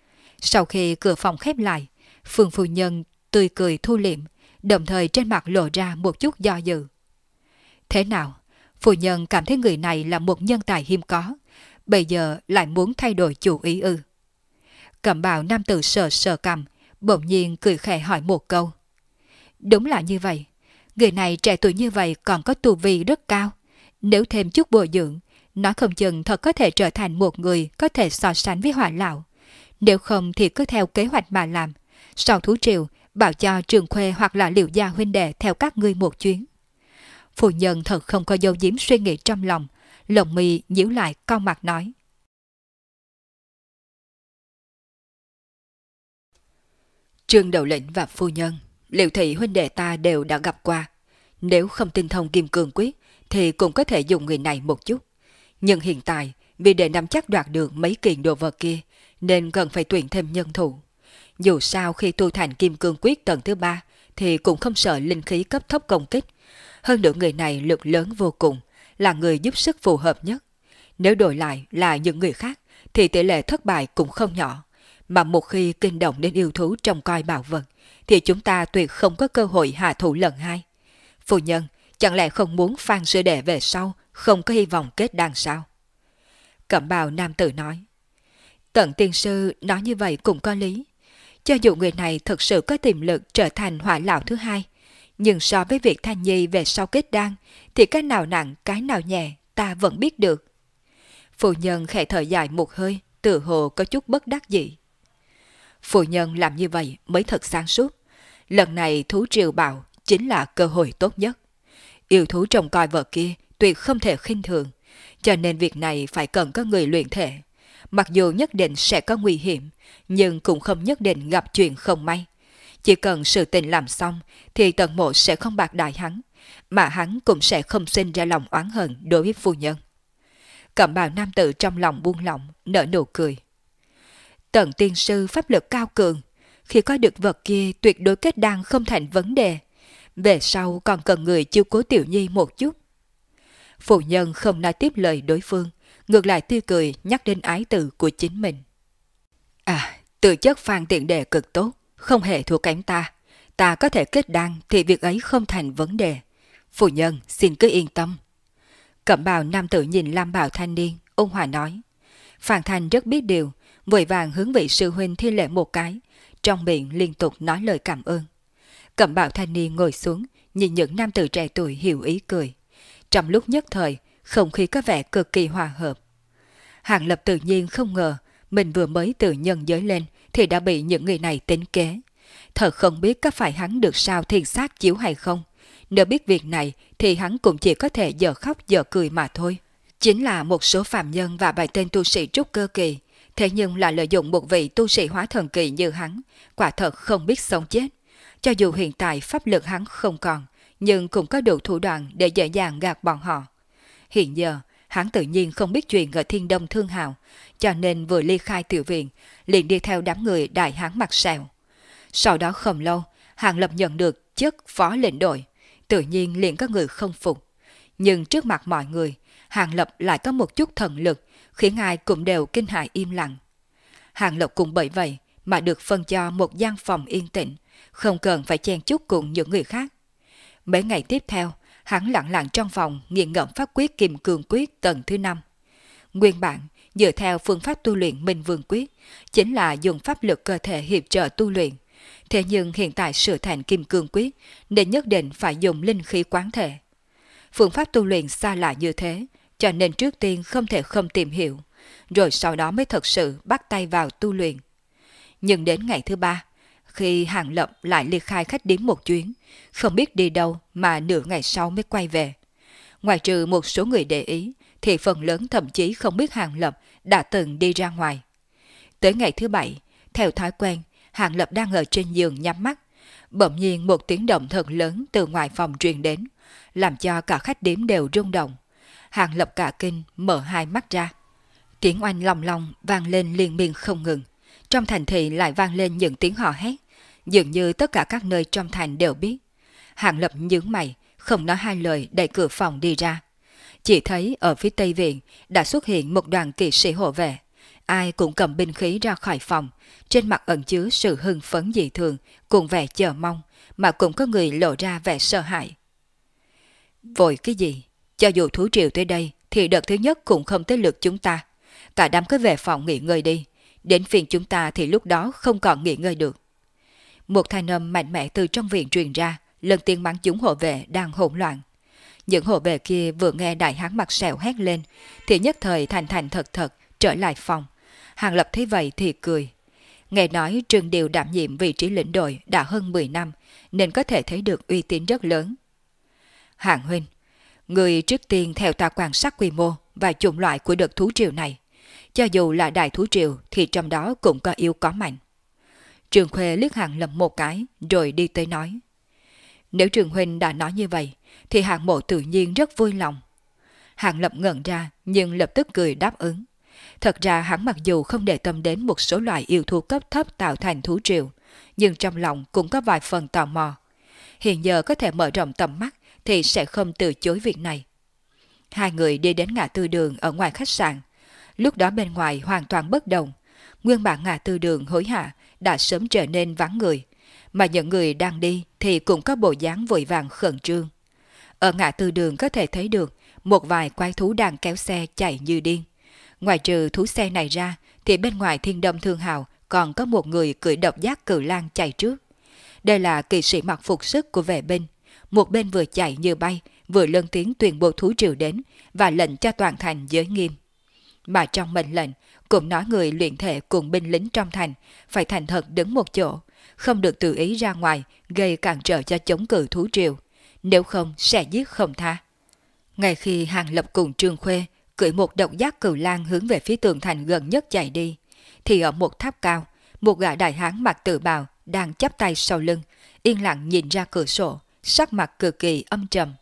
Sau khi cửa phòng khép lại, Phương phu nhân tươi cười thu liệm, đồng thời trên mặt lộ ra một chút do dự. Thế nào? Phu nhân cảm thấy người này là một nhân tài hiếm có, bây giờ lại muốn thay đổi chủ ý ư? Cẩm bào nam tử sờ sờ cằm, bỗng nhiên cười khẽ hỏi một câu. Đúng là như vậy, người này trẻ tuổi như vậy còn có tu vi rất cao. Nếu thêm chút bồi dưỡng, nói không chừng thật có thể trở thành một người có thể so sánh với Hỏa lão. Nếu không thì cứ theo kế hoạch mà làm. Sau thú triều, bảo cho Trường Khuê hoặc là Liệu gia huynh đệ theo các ngươi một chuyến. Phu nhân thật không có dấu giếm suy nghĩ trong lòng, lồng mi nhíu lại cau mặt nói. Trương Đầu Lĩnh và phu nhân, Liệu thị huynh đệ ta đều đã gặp qua. Nếu không tinh thông kim cương quyết thì cũng có thể dùng người này một chút. Nhưng hiện tại, vì để nắm chắc đoạt được mấy kiện đồ vật kia, nên cần phải tuyển thêm nhân thủ. Dù sao khi tu thành kim cương quyết tầng thứ 3 thì cũng không sợ linh khí cấp thấp công kích. Hơn nữa người này lực lớn vô cùng, là người giúp sức phù hợp nhất. Nếu đổi lại là những người khác thì tỷ lệ thất bại cũng không nhỏ. Mà một khi kinh động đến yêu thú trông coi bảo vật thì chúng ta tuyệt không có cơ hội hạ thủ lần hai. Phu nhân, chẳng lẽ không muốn Phan sư đệ về sau không có hy vọng kết đan sao? Cẩm bào nam tử nói. Tận tiên sư nói như vậy cũng có lý. Cho dù người này thực sự có tiềm lực trở thành Hỏa lão thứ hai, nhưng so với việc Thanh Nhi về sau kết đan thì cái nào nặng cái nào nhẹ ta vẫn biết được. Phu nhân khẽ thở dài một hơi, tự hồ có chút bất đắc dĩ. Phu nhân làm như vậy mới thật sáng suốt. Lần này thú triều bạo chính là cơ hội tốt nhất. Yêu thú trông coi vợ kia tuyệt không thể khinh thường, cho nên việc này phải cần có người luyện thể. Mặc dù nhất định sẽ có nguy hiểm, nhưng cũng không nhất định gặp chuyện không may. Chỉ cần sự tình làm xong thì Tần Mộ sẽ không bạc đại hắn, mà hắn cũng sẽ không sinh ra lòng oán hận đối với phu nhân. Cẩm bào nam tử trong lòng buông lỏng, nở nụ cười. Tần tiên sư pháp lực cao cường, khi có được vật kia tuyệt đối kết đan không thành vấn đề. Về sau còn cần người chiếu cố tiểu nhi một chút. Phu nhân không nói tiếp lời đối phương, ngược lại tươi cười nhắc đến ái tử của chính mình. À, tự chất Phan tiện đệ cực tốt, không hề thua kém ta. Ta có thể kết đan thì việc ấy không thành vấn đề. Phu nhân xin cứ yên tâm. Cẩm bào nam tử nhìn lam bào thanh niên, ôn hòa nói. Phan Thành rất biết điều, vội vàng hướng vị sư huynh thi lễ một cái, trong miệng liên tục nói lời cảm ơn. Cẩm bào thanh niên ngồi xuống, nhìn những nam tử trẻ tuổi hiểu ý cười. Trong lúc nhất thời, không khí có vẻ cực kỳ hòa hợp. Hàng Lập tự nhiên không ngờ mình vừa mới từ nhân giới lên thì đã bị những người này tính kế. Thật không biết có phải hắn được sao thiên sát chiếu hay không. Nếu biết việc này thì hắn cũng chỉ có thể giờ khóc giờ cười mà thôi. Chính là một số phạm nhân và vài tên tu sĩ trúc cơ kỳ, thế nhưng lại lợi dụng một vị tu sĩ hóa thần kỳ như hắn, quả thật không biết sống chết. Cho dù hiện tại pháp lực hắn không còn, nhưng cũng có đủ thủ đoạn để dễ dàng gạt bọn họ. Hiện giờ, hắn tự nhiên không biết chuyện ở Thiên Đông Thương Hào, cho nên vừa ly khai tiểu viện, liền đi theo đám người đại hán mặt sẹo. Sau đó không lâu, Hàng Lập nhận được chức phó lệnh đội, tự nhiên liền có người không phục. Nhưng trước mặt mọi người, Hàng Lập lại có một chút thần lực, khiến ai cũng đều kinh hãi im lặng. Hàng Lập cũng bởi vậy mà được phân cho một gian phòng yên tĩnh, không cần phải chen chúc cùng những người khác. Mấy ngày tiếp theo, hắn lặng lặng trong phòng nghiền ngẫm pháp quyết Kim Cương Quyết tầng thứ 5. Nguyên bản, dựa theo phương pháp tu luyện Minh Vương Quyết, chính là dùng pháp lực cơ thể hiệp trợ tu luyện. Thế nhưng hiện tại sửa thành Kim Cương Quyết, nên nhất định phải dùng linh khí quán thể. Phương pháp tu luyện xa lạ như thế, cho nên trước tiên không thể không tìm hiểu, rồi sau đó mới thật sự bắt tay vào tu luyện. Nhưng đến ngày thứ 3, khi Hàng Lập lại ly khai khách điếm một chuyến, không biết đi đâu mà nửa ngày sau mới quay về. Ngoài trừ một số người để ý, thì phần lớn thậm chí không biết Hàng Lập đã từng đi ra ngoài. Tới ngày thứ 7, theo thói quen, Hàng Lập đang ở trên giường nhắm mắt. Bỗng nhiên một tiếng động thật lớn từ ngoài phòng truyền đến, làm cho cả khách điếm đều rung động. Hàng Lập cả kinh mở hai mắt ra. Tiếng oanh long long vang lên liên miên không ngừng. Trong thành thị lại vang lên những tiếng hò hét, dường như tất cả các nơi trong thành đều biết. Hàng Lập nhướng mày, không nói hai lời đẩy cửa phòng đi ra. Chỉ thấy ở phía tây viện đã xuất hiện một đoàn kỵ sĩ hộ vệ. Ai cũng cầm binh khí ra khỏi phòng, trên mặt ẩn chứa sự hưng phấn dị thường, cùng vẻ chờ mong, mà cũng có người lộ ra vẻ sợ hãi. Vội cái gì? Cho dù thú triều tới đây, thì đợt thứ nhất cũng không tới lượt chúng ta. Cả đám cứ về phòng nghỉ ngơi đi. Đến phiên chúng ta thì lúc đó không còn nghỉ ngơi được. Một thanh âm mạnh mẽ từ trong viện truyền ra, lần tiếng mắng chúng hộ vệ đang hỗn loạn. Những hộ vệ kia vừa nghe đại hán mặt sẹo hét lên, thì nhất thời thành thành thật thật trở lại phòng. Hàng Lập thấy vậy thì cười. Nghe nói Trương Điều đảm nhiệm vị trí lĩnh đội đã hơn 10 năm, nên có thể thấy được uy tín rất lớn. Hàng huynh, người trước tiên theo ta quan sát quy mô và chủng loại của đợt thú triều này. Cho dù là đại thú triều thì trong đó cũng có yếu có mạnh. Trường Khuê liếc Hàng Lập một cái rồi đi tới nói. Nếu Trường huynh đã nói như vậy thì Hàng Mộ tự nhiên rất vui lòng. Hàng Lập ngẩn ra nhưng lập tức cười đáp ứng. Thật ra hắn mặc dù không để tâm đến một số loại yêu thú cấp thấp tạo thành thú triều, nhưng trong lòng cũng có vài phần tò mò. Hiện giờ có thể mở rộng tầm mắt thì sẽ không từ chối việc này. Hai người đi đến ngã tư đường ở ngoài khách sạn. Lúc đó bên ngoài hoàn toàn bất động. Nguyên bản ngã tư đường hối hả đã sớm trở nên vắng người, mà những người đang đi thì cũng có bộ dáng vội vàng khẩn trương. Ở ngã tư đường có thể thấy được một vài quái thú đang kéo xe chạy như điên. Ngoài trừ thú xe này ra thì bên ngoài Thiên Đông Thương Hào còn có một người cưỡi độc giác cự lang chạy trước. Đây là kỵ sĩ mặc phục sức của vệ binh. Một bên vừa chạy như bay, vừa lên tiếng tuyên bố thú triều đến và lệnh cho toàn thành giới nghiêm. Mà trong mệnh lệnh cũng nói người luyện thể cùng binh lính trong thành phải thành thật đứng một chỗ, không được tự ý ra ngoài gây cản trở cho chống cự thú triều, nếu không sẽ giết không tha. Ngay khi Hàng Lập cùng Trương Khuê cưỡi một độc giác cừu lang hướng về phía tường thành gần nhất chạy đi, thì ở một tháp cao, một gã đại hán mặc tự bào đang chắp tay sau lưng, yên lặng nhìn ra cửa sổ, sắc mặt cực kỳ âm trầm.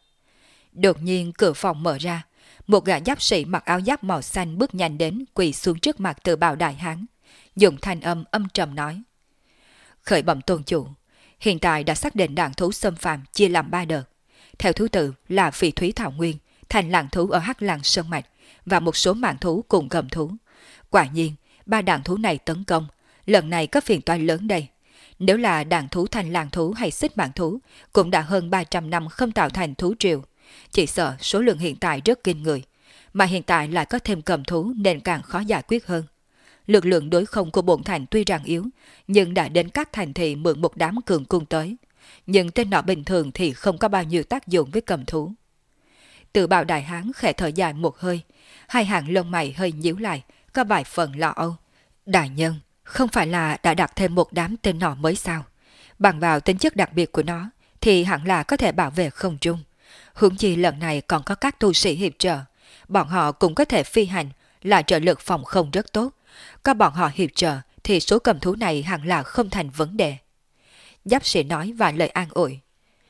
Đột nhiên cửa phòng mở ra, một gã giáp sĩ mặc áo giáp màu xanh bước nhanh đến quỳ xuống trước mặt tự bào đại hán, dùng thanh âm âm trầm nói: Khởi bẩm tôn chủ, hiện tại đã xác định đàn thú xâm phạm chia làm 3 đợt. Theo thứ tự là phỉ thúy thảo nguyên, thành làng thú ở Hắc Làng Sơn Mạch và một số mảng thú cùng gầm thú. Quả nhiên, 3 đàn thú này tấn công, lần này có phiền toái lớn đây. Nếu là đàn thú thành làng thú hay xích mảng thú, cũng đã hơn 300 năm không tạo thành thú triều. Chỉ sợ số lượng hiện tại rất kinh người. mà hiện tại lại có thêm cầm thú nên càng khó giải quyết hơn. Lực lượng đối không của bổn thành tuy rằng yếu, nhưng đã đến các thành thị mượn một đám cường cung tới. Nhưng tên nọ bình thường thì không có bao nhiêu tác dụng với cầm thú. Tự Bào đại hán khẽ thở dài một hơi, hai hàng lông mày hơi nhíu lại, có vài phần lo âu. Đại nhân, không phải là đã đặt thêm một đám tên nọ mới sao? Bằng vào tính chất đặc biệt của nó, thì hẳn là có thể bảo vệ không trung. Huống chi lần này còn có các tu sĩ hiệp trợ, bọn họ cũng có thể phi hành, là trợ lực phòng không rất tốt. Có bọn họ hiệp trợ thì số cầm thú này hẳn là không thành vấn đề. Giáp sĩ nói vài lời an ủi.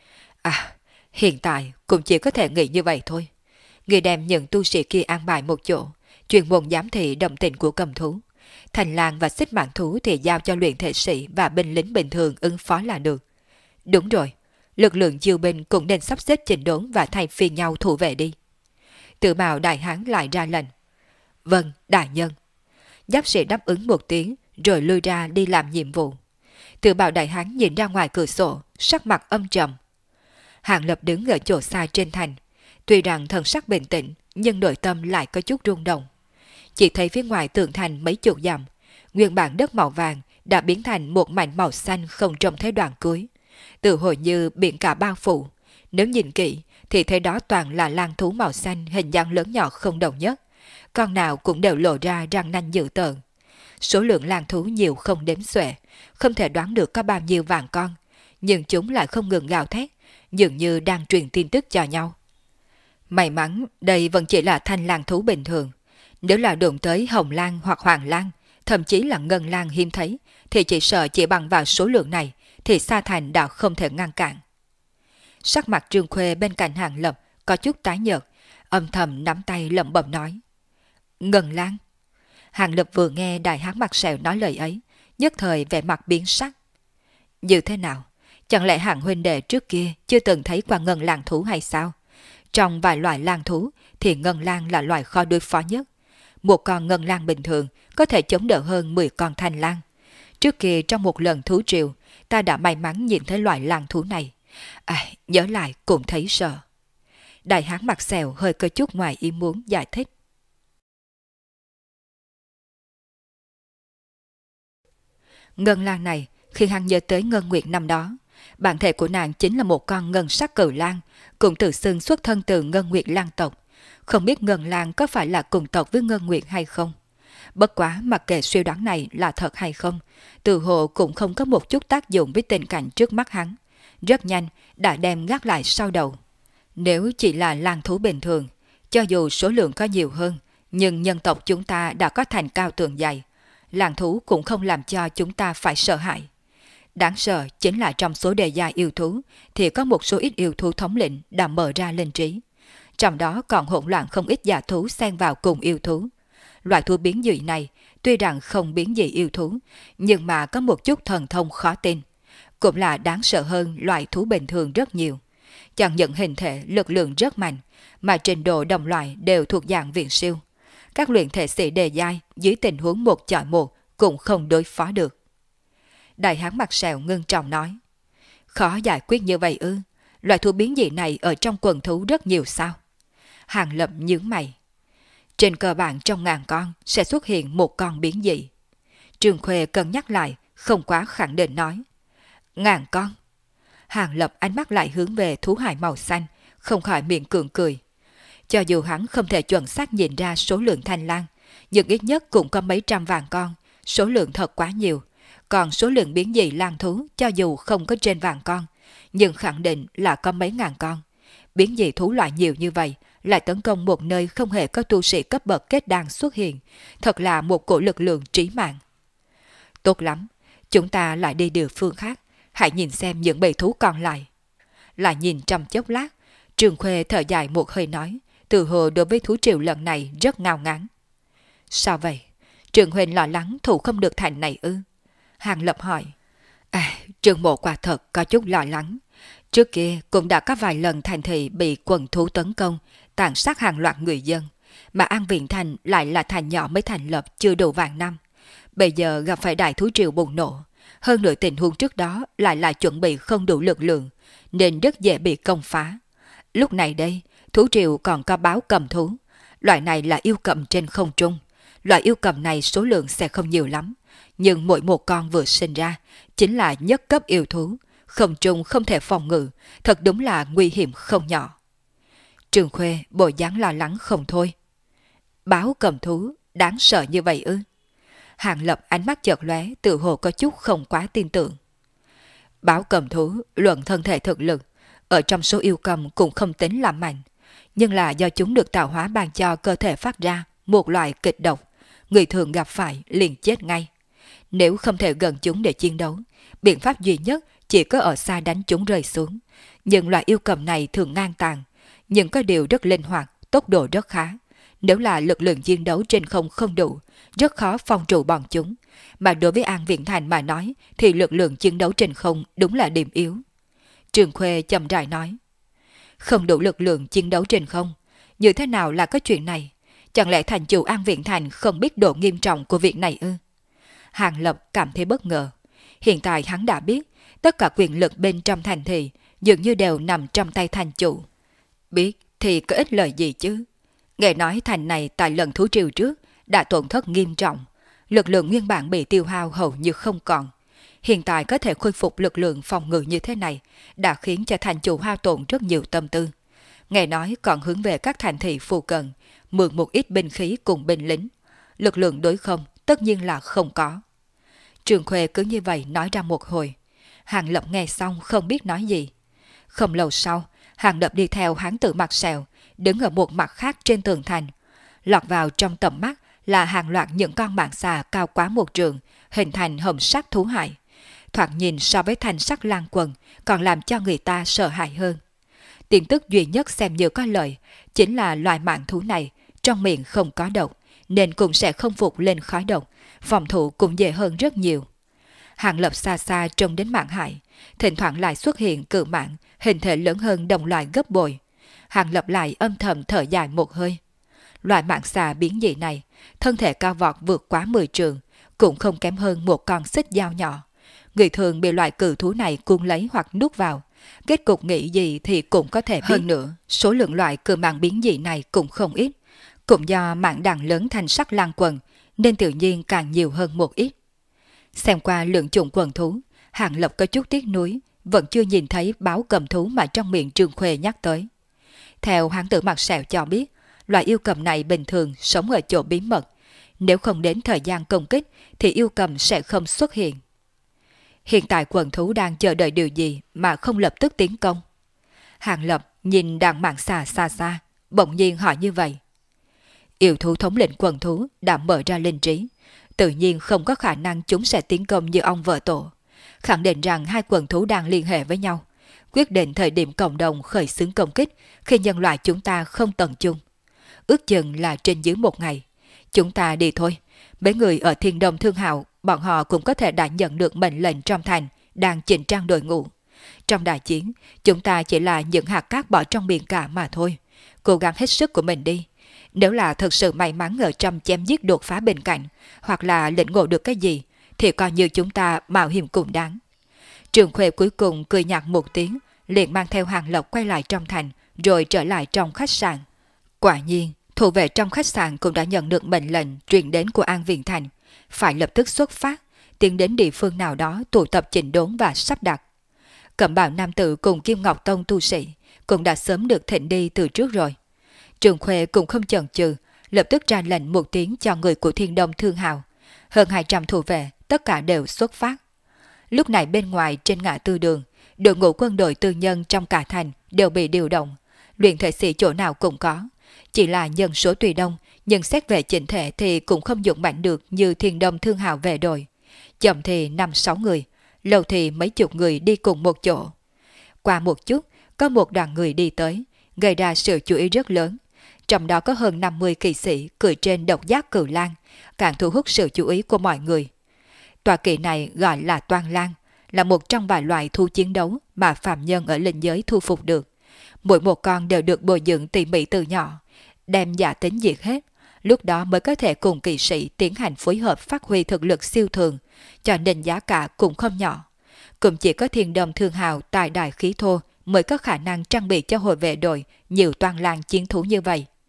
À, hiện tại cũng chỉ có thể nghĩ như vậy thôi. Người đem những tu sĩ kia an bài một chỗ, chuyên môn giám thị động tình của cầm thú. Thành lang và xích mạng thú thì giao cho luyện thể sĩ và binh lính bình thường ứng phó là được. Đúng rồi, lực lượng diêu binh cũng nên sắp xếp chỉnh đốn và thay phiên nhau thủ vệ đi. Tự Bào đại hán lại ra lệnh. Vâng, đại nhân. Giáp sĩ đáp ứng một tiếng rồi lui ra đi làm nhiệm vụ. Tự Bào đại hán nhìn ra ngoài cửa sổ, sắc mặt âm trầm. Hàng Lập đứng ở chỗ xa trên thành. Tuy rằng thần sắc bình tĩnh, nhưng nội tâm lại có chút rung động. Chỉ thấy phía ngoài tường thành mấy chục dặm, nguyên bản đất màu vàng đã biến thành một mảnh màu xanh không trông thấy đoạn cuối. Tự hồi như biển cả bao phủ. Nếu nhìn kỹ thì thấy đó toàn là lang thú màu xanh hình dáng lớn nhỏ không đồng nhất. Con nào cũng đều lộ ra răng nanh dữ tợn. Số lượng lang thú nhiều không đếm xuể, không thể đoán được có bao nhiêu vạn con. Nhưng chúng lại không ngừng gào thét, dường như đang truyền tin tức cho nhau. May mắn đây vẫn chỉ là thanh lang thú bình thường. Nếu là đụng tới hồng lang hoặc hoàng lang, thậm chí là ngân lang hiếm thấy, thì chỉ sợ chỉ bằng vào số lượng này thì Sa Thành đã không thể ngăn cản. Sắc mặt Trương Khuê bên cạnh Hàng Lập có chút tái nhợt, âm thầm nắm tay lẩm bẩm nói. Ngân lang. Hàng Lập vừa nghe đại hán mặt sẹo nói lời ấy, nhất thời vẻ mặt biến sắc. Như thế nào? Chẳng lẽ Hàng huynh đệ trước kia chưa từng thấy qua ngân lang thú hay sao? Trong vài loại lang thú thì ngân lang là loài khó đối phó nhất. Một con ngân lang bình thường có thể chống đỡ hơn 10 con thanh lang. Trước kia trong một lần thú triều, ta đã may mắn nhìn thấy loại lang thú này. Nhớ lại cũng thấy sợ. Đại hán mặt sẹo hơi có chút ngoài ý muốn giải thích. Ngân lang này, khi hắn nhớ tới Ngân Nguyệt năm đó, bản thể của nàng chính là một con ngân sắc cừu lang, cũng tự xưng xuất thân từ Ngân Nguyệt lang tộc. Không biết Ngân lang có phải là cùng tộc với Ngân Nguyệt hay không? Bất quá mặc kệ suy đoán này là thật hay không, từ hồ cũng không có một chút tác dụng với tình cảnh trước mắt hắn. Rất nhanh đã đem gác lại sau đầu. Nếu chỉ là lang thú bình thường, cho dù số lượng có nhiều hơn, nhưng nhân tộc chúng ta đã có thành cao tường dày, lang thú cũng không làm cho chúng ta phải sợ hãi. Đáng sợ chính là trong số đề gia yêu thú thì có một số ít yêu thú thống lĩnh đã mở ra linh trí. Trong đó còn hỗn loạn không ít giả thú xen vào cùng yêu thú. Loại thú biến dị này tuy rằng không biến dị yêu thú, nhưng mà có một chút thần thông khó tin. Cũng là đáng sợ hơn loại thú bình thường rất nhiều. Chẳng những hình thể lực lượng rất mạnh, mà trình độ đồng loại đều thuộc dạng viện siêu. Các luyện thể sĩ đề giai dưới tình huống một chọi một cũng không đối phó được. Đại hán mặt sẹo ngưng trọng nói. Khó giải quyết như vậy ư? Loại thú biến dị này ở trong quần thú rất nhiều sao? Hàng Lập nhướng mày. Trên cơ bản trong 1000 con sẽ xuất hiện một con biến dị. Trương Khuê cân nhắc lại, không quá khẳng định nói. 1000 con. Hàng Lập ánh mắt lại hướng về thú hải màu xanh, không khỏi miệng cường cười. Cho dù hắn không thể chuẩn xác nhìn ra số lượng thanh lang, nhưng ít nhất cũng có mấy trăm vạn con, số lượng thật quá nhiều. Còn số lượng biến dị lang thú cho dù không có trên vạn con, nhưng khẳng định là có mấy ngàn con. Biến dị thú loại nhiều như vậy, lại tấn công một nơi không hề có tu sĩ cấp bậc kết đan xuất hiện, thật là một cổ lực lượng trí mạng. Tốt lắm, chúng ta lại đi địa phương khác, hãy nhìn xem những bầy thú còn lại. Lại nhìn trong chốc lát, Trương Khuê thở dài một hơi nói, từ hồ đối với thú triều lần này rất ngao ngán. Sao vậy? Trương Huỳnh lo lắng thủ không được thành này ư? Hàng Lập hỏi. Trương Mộ quả thật có chút lo lắng. Trước kia cũng đã có vài lần thành thị bị quần thú tấn công, tàn sát hàng loạt người dân, mà An Viện Thành lại là thành nhỏ mới thành lập chưa đủ vài năm. Bây giờ gặp phải đại thú triều bùng nổ, hơn nữa tình huống trước đó lại là chuẩn bị không đủ lực lượng, nên rất dễ bị công phá. Lúc này đây, thú triều còn có báo cầm thú, Loại này là yêu cầm trên không trung. Loại yêu cầm này số lượng sẽ không nhiều lắm, nhưng mỗi một con vừa sinh ra chính là nhất cấp yêu thú, không trung không thể phòng ngự, thật đúng là nguy hiểm không nhỏ. Trường Khuê bộ dáng lo lắng không thôi. Báo cầm thú đáng sợ như vậy ư? Hàng Lập ánh mắt chợt lóe, tự hồ có chút không quá tin tưởng. Báo cầm thú luận thân thể thực lực, ở trong số yêu cầm cũng không tính là mạnh, nhưng là do chúng được tạo hóa ban cho cơ thể phát ra một loại kịch độc, người thường gặp phải liền chết ngay. Nếu không thể gần chúng để chiến đấu, biện pháp duy nhất chỉ có ở xa đánh chúng rơi xuống. Nhưng loại yêu cầm này thường ngang tàn, nhưng có điều rất linh hoạt, tốc độ rất khá. Nếu là lực lượng chiến đấu trên không không đủ, rất khó phòng trụ bọn chúng. Mà đối với An Viễn Thành mà nói, thì lực lượng chiến đấu trên không đúng là điểm yếu. Trường Khuê chậm rãi nói. Không đủ lực lượng chiến đấu trên không, như thế nào là có chuyện này? Chẳng lẽ thành chủ An Viễn Thành không biết độ nghiêm trọng của việc này ư? Hàng Lập cảm thấy bất ngờ. Hiện tại hắn đã biết, tất cả quyền lực bên trong thành thị dường như đều nằm trong tay thành chủ. Biết thì có ích lợi gì chứ? Nghe nói thành này tại lần thú triều trước đã tổn thất nghiêm trọng, lực lượng nguyên bản bị tiêu hao hầu như không còn. Hiện tại có thể khôi phục lực lượng phòng ngự như thế này đã khiến cho thành chủ hao tổn rất nhiều tâm tư. Nghe nói còn hướng về các thành thị phụ cận, mượn một ít binh khí cùng binh lính. Lực lượng đối không tất nhiên là không có. Trường Khuê cứ như vậy nói ra một hồi. Hàng Lập nghe xong không biết nói gì. Không lâu sau, Hàng Lập đi theo hán tử mặt sẹo, đứng ở một mặt khác trên tường thành. Lọt vào trong tầm mắt là hàng loạt những con mãng xà cao quá một trượng, hình thành hồng sắc thú hại. Thoạt nhìn so với thanh sắc lang quần còn làm cho người ta sợ hãi hơn. Tin tức duy nhất xem như có lợi chính là loài mãng thú này trong miệng không có độc, nên cũng sẽ không phục lên khói độc, phòng thủ cũng dễ hơn rất nhiều. Hàng Lập xa xa trông đến mãng hại, thỉnh thoảng lại xuất hiện cự mãng, hình thể lớn hơn đồng loại gấp bội. Hàng Lập lại âm thầm thở dài một hơi. Loại mãng xà biến dị này, thân thể cao vọt vượt quá 10 trượng, cũng không kém hơn một con xích dao nhỏ. Người thường bị loại cự thú này cuốn lấy hoặc nuốt vào, kết cục nghĩ gì thì cũng có thể biết. Hơn nữa, số lượng loại cự mãng biến dị này cũng không ít. Cũng do mãng đàn lớn thành sắc lang quần, nên tự nhiên càng nhiều hơn một ít. Xem qua lượng chủng quần thú, Hàng Lập có chút tiếc nuối, vẫn chưa nhìn thấy báo cầm thú mà trong miệng Trường Khuê nhắc tới. Theo hán tử mặt sẹo cho biết, loại yêu cầm này bình thường sống ở chỗ bí mật. Nếu không đến thời gian công kích thì yêu cầm sẽ không xuất hiện. Hiện tại quần thú đang chờ đợi điều gì mà không lập tức tiến công? Hàng Lập nhìn đàn mãng xà xa xa, bỗng nhiên hỏi như vậy. Yêu thú thống lĩnh quần thú đã mở ra linh trí, tự nhiên không có khả năng chúng sẽ tiến công như ông vợ tổ. Khẳng định rằng hai quần thú đang liên hệ với nhau, quyết định thời điểm cộng đồng khởi xướng công kích khi nhân loại chúng ta không tận chung. Ước chừng là trên dưới một ngày. Chúng ta đi thôi. Mấy người ở Thiên Đông Thương Hạo, bọn họ cũng có thể đã nhận được mệnh lệnh trong thành, đang chỉnh trang đội ngũ. Trong đại chiến, chúng ta chỉ là những hạt cát bỏ trong biển cả mà thôi. Cố gắng hết sức của mình đi. Nếu là thực sự may mắn ở trong chém giết đột phá bên cạnh, hoặc là lĩnh ngộ được cái gì, thì coi như chúng ta mạo hiểm cũng đáng. Trường Khuê cuối cùng cười nhạt một tiếng, liền mang theo Hàng Lập quay lại trong thành, rồi trở lại trong khách sạn. Quả nhiên, thủ vệ trong khách sạn cũng đã nhận được mệnh lệnh truyền đến của An Viễn Thành, phải lập tức xuất phát, tiến đến địa phương nào đó tụ tập chỉnh đốn và sắp đặt. Cẩm bào nam tử cùng Kim Ngọc Tông tu sĩ cũng đã sớm được thịnh đi từ trước rồi. Trường Khuê cũng không chần chừ, lập tức ra lệnh một tiếng cho người của Thiên Đông Thương Hào. Hơn 200 thủ vệ, tất cả đều xuất phát. Lúc này bên ngoài trên ngã tư đường, đội ngũ quân đội tư nhân trong cả thành đều bị điều động. Luyện thể sĩ chỗ nào cũng có. Chỉ là nhân số tùy đông, nhưng xét về chỉnh thể thì cũng không dũng mạnh được như Thiên Đông Thương Hào về đội. Chậm thì 5-6 người, lâu thì mấy chục người đi cùng một chỗ. Qua một chút, có một đoàn người đi tới, gây ra sự chú ý rất lớn. Trong đó có hơn 50 kỵ sĩ cưỡi trên độc giác cửu lang, càng thu hút sự chú ý của mọi người. Tọa kỵ này gọi là Toan Lang, là một trong vài loại thú chiến đấu mà phàm nhân ở linh giới thu phục được. Mỗi một con đều được bồi dưỡng tỉ mỉ từ nhỏ, đem giả tính diệt hết, lúc đó mới có thể cùng kỵ sĩ tiến hành phối hợp phát huy thực lực siêu thường, cho nên giá cả cũng không nhỏ. Cũng chỉ có Thiên Đông Thương Hào tài đại khí thô mới có khả năng trang bị cho hội vệ đội nhiều Toan Lang chiến thú như vậy.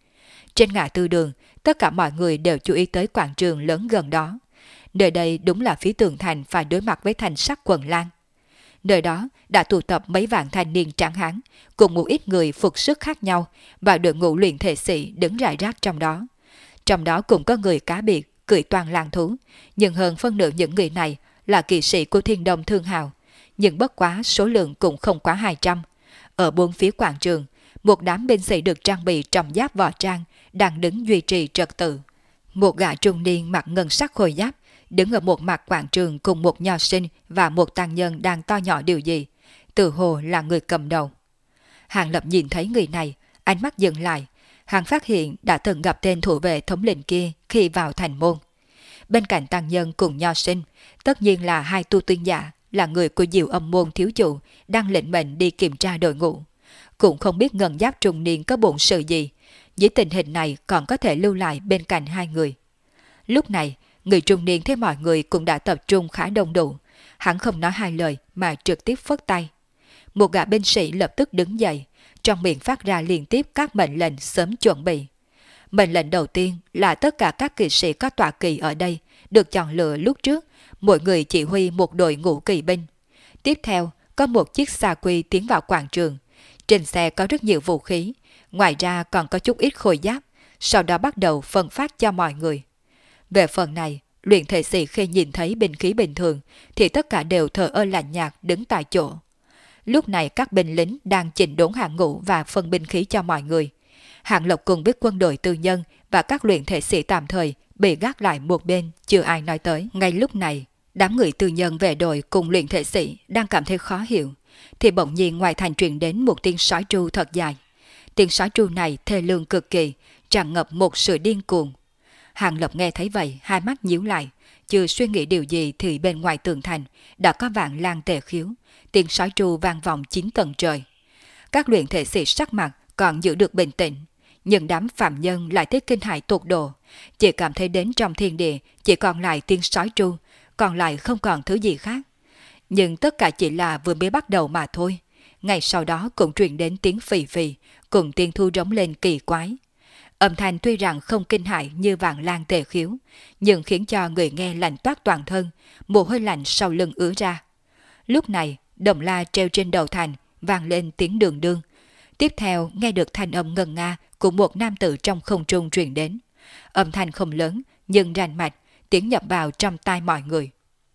Trên ngã tư đường, tất cả mọi người đều chú ý tới quảng trường lớn gần đó. Nơi đây đúng là phía tường thành phải đối mặt với thành sắc quần lang. Nơi đó đã tụ tập mấy vạn thanh niên tráng hán, cùng một ít người phục sức khác nhau và đội ngũ luyện thể sĩ đứng rải rác trong đó. Trong đó cũng có người cá biệt, cưỡi toàn lang thú, nhưng hơn phân nửa những người này là kỵ sĩ của Thiên Đông Thương Hào, nhưng bất quá số lượng cũng không quá 200. Ở bốn phía quảng trường, một đám binh sĩ được trang bị trọng giáp võ trang đang đứng duy trì trật tự. Một gã trung niên mặc ngân sắc khôi giáp đứng ở một mặt quảng trường cùng một nho sinh và một tăng nhân đang to nhỏ điều gì, tự hồ là người cầm đầu. Hàng Lập nhìn thấy người này, ánh mắt dừng lại. Hắn phát hiện đã từng gặp tên thủ vệ thống lĩnh kia khi vào thành môn. Bên cạnh tăng nhân cùng nho sinh, tất nhiên là hai tu tiên giả, là người của Diệu Âm môn thiếu chủ, đang lệnh mệnh đi kiểm tra đội ngũ. Cũng không biết ngân giáp trung niên có bổn sự gì, dưới tình hình này còn có thể lưu lại bên cạnh hai người. Lúc này, người trung niên thấy mọi người cũng đã tập trung khá đông đủ. Hắn không nói hai lời mà trực tiếp phất tay. Một gã binh sĩ lập tức đứng dậy, trong miệng phát ra liên tiếp các mệnh lệnh sớm chuẩn bị. Mệnh lệnh đầu tiên là tất cả các kỵ sĩ có tọa kỵ ở đây được chọn lựa lúc trước, mỗi người chỉ huy một đội ngũ kỵ binh. Tiếp theo, có một chiếc xa quy tiến vào quảng trường. Trên xe có rất nhiều vũ khí, ngoài ra còn có chút ít khôi giáp, sau đó bắt đầu phân phát cho mọi người. Về phần này, luyện thể sĩ khi nhìn thấy binh khí bình thường thì tất cả đều thờ ơ lạnh nhạt đứng tại chỗ. Lúc này các binh lính đang chỉnh đốn hàng ngũ và phân binh khí cho mọi người. Hạng Lộc cùng với quân đội tư nhân và các luyện thể sĩ tạm thời bị gác lại một bên, chưa ai nói tới. Ngay lúc này, đám người tư nhân về đội cùng luyện thể sĩ đang cảm thấy khó hiểu, thì bỗng nhiên ngoài thành truyền đến một tiếng sói tru thật dài. Tiếng sói tru này thê lương cực kỳ, tràn ngập một sự điên cuồng. Hạng Lộc nghe thấy vậy, hai mắt nhíu lại, chưa suy nghĩ điều gì thì bên ngoài tường thành đã có vạn lang tề khiếu, tiếng sói tru vang vọng 9 tầng trời. Các luyện thể sĩ sắc mặt còn giữ được bình tĩnh, nhưng đám phạm nhân lại thấy kinh hãi tột độ, chỉ cảm thấy đến trong thiên địa chỉ còn lại tiếng sói tru, còn lại không còn thứ gì khác. Nhưng tất cả chỉ là vừa mới bắt đầu mà thôi. Ngay sau đó cũng truyền đến tiếng phì phì, cùng tiếng thu rống lên kỳ quái. Âm thanh tuy rằng không kinh hại như vạn lang tề khiếu, nhưng khiến cho người nghe lạnh toát toàn thân, mồ hôi lạnh sau lưng ứa ra. Lúc này, đồng la treo trên đầu thành vang lên tiếng đường đương. Tiếp theo nghe được thanh âm ngân nga của một nam tử trong không trung truyền đến. Âm thanh không lớn nhưng rành mạch, tiến nhập vào trong tai mọi người.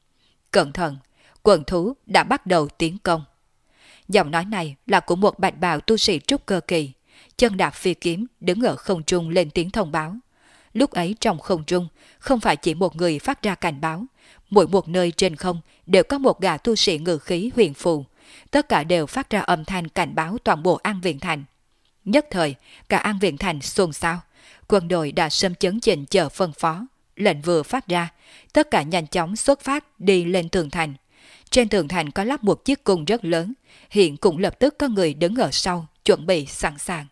Cẩn thận, quần thú đã bắt đầu tiến công. Giọng nói này là của một bạch bào tu sĩ trúc cơ kỳ, chân đạp phi kiếm đứng ở không trung lên tiếng thông báo. Lúc ấy trong không trung không phải chỉ một người phát ra cảnh báo, mỗi một nơi trên không đều có một gã tu sĩ ngự khí huyền phù, tất cả đều phát ra âm thanh cảnh báo toàn bộ An Viện Thành. Nhất thời, cả An Viện Thành xôn xao, quân đội đã xâm chấn chỉnh chờ phân phó, lệnh vừa phát ra, tất cả nhanh chóng xuất phát đi lên tường thành. Trên tường thành có lắp một chiếc cung rất lớn, hiện cũng lập tức có người đứng ở sau, chuẩn bị sẵn sàng.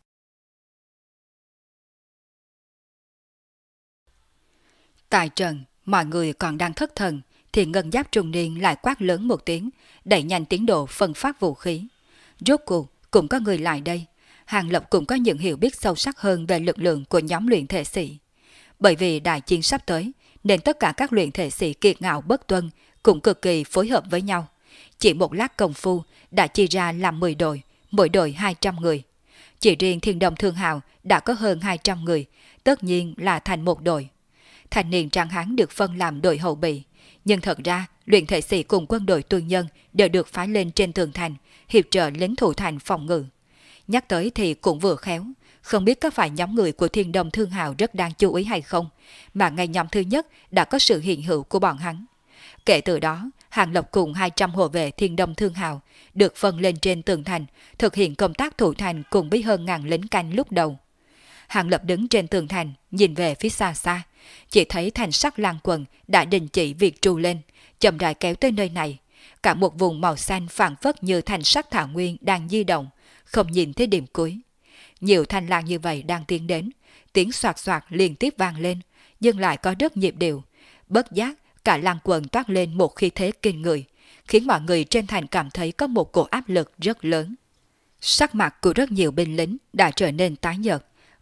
Tại trận, mọi người còn đang thất thần, thì ngân giáp trung niên lại quát lớn một tiếng, đẩy nhanh tiến độ phân phát vũ khí. Rốt cuộc, cũng có người lại đây. Hàng Lập cũng có những hiểu biết sâu sắc hơn về lực lượng của nhóm luyện thể sĩ. Bởi vì đại chiến sắp tới, nên tất cả các luyện thể sĩ kiệt ngạo bất tuân cũng cực kỳ phối hợp với nhau. Chỉ một lát công phu đã chia ra làm 10 đội, mỗi đội 200 người. Chỉ riêng Thiên Đông Thương Hào đã có hơn 200 người, tất nhiên là thành một đội. Thành niên tráng hán được phân làm đội hậu bị, nhưng thật ra luyện thể sĩ cùng quân đội tư nhân đều được phái lên trên tường thành, hiệp trợ lính thủ thành phòng ngự. Nhắc tới thì cũng vừa khéo, không biết có phải nhóm người của Thiên Đông Thương Hào rất đang chú ý hay không, mà ngay nhóm thứ nhất đã có sự hiện hữu của bọn hắn. Kể từ đó, Hàng Lập cùng 200 hộ vệ Thiên Đông Thương Hào được phân lên trên tường thành, thực hiện công tác thủ thành cùng với hơn ngàn lính canh lúc đầu. Hàng Lập đứng trên tường thành, nhìn về phía xa xa, chỉ thấy thành sắc lang quần đã đình chỉ việc trù lên, chậm rãi kéo tới nơi này. Cả một vùng màu xanh phảng phất như thành sắc thảo nguyên đang di động, không nhìn thấy điểm cuối. Nhiều thanh lang như vậy đang tiến đến, tiếng soạt soạt liên tiếp vang lên, nhưng lại có rất nhịp điệu. Bất giác, cả lang quần toát lên một khí thế kinh người, khiến mọi người trên thành cảm thấy có một cổ áp lực rất lớn. Sắc mặt của rất nhiều binh lính đã trở nên tái nhợt,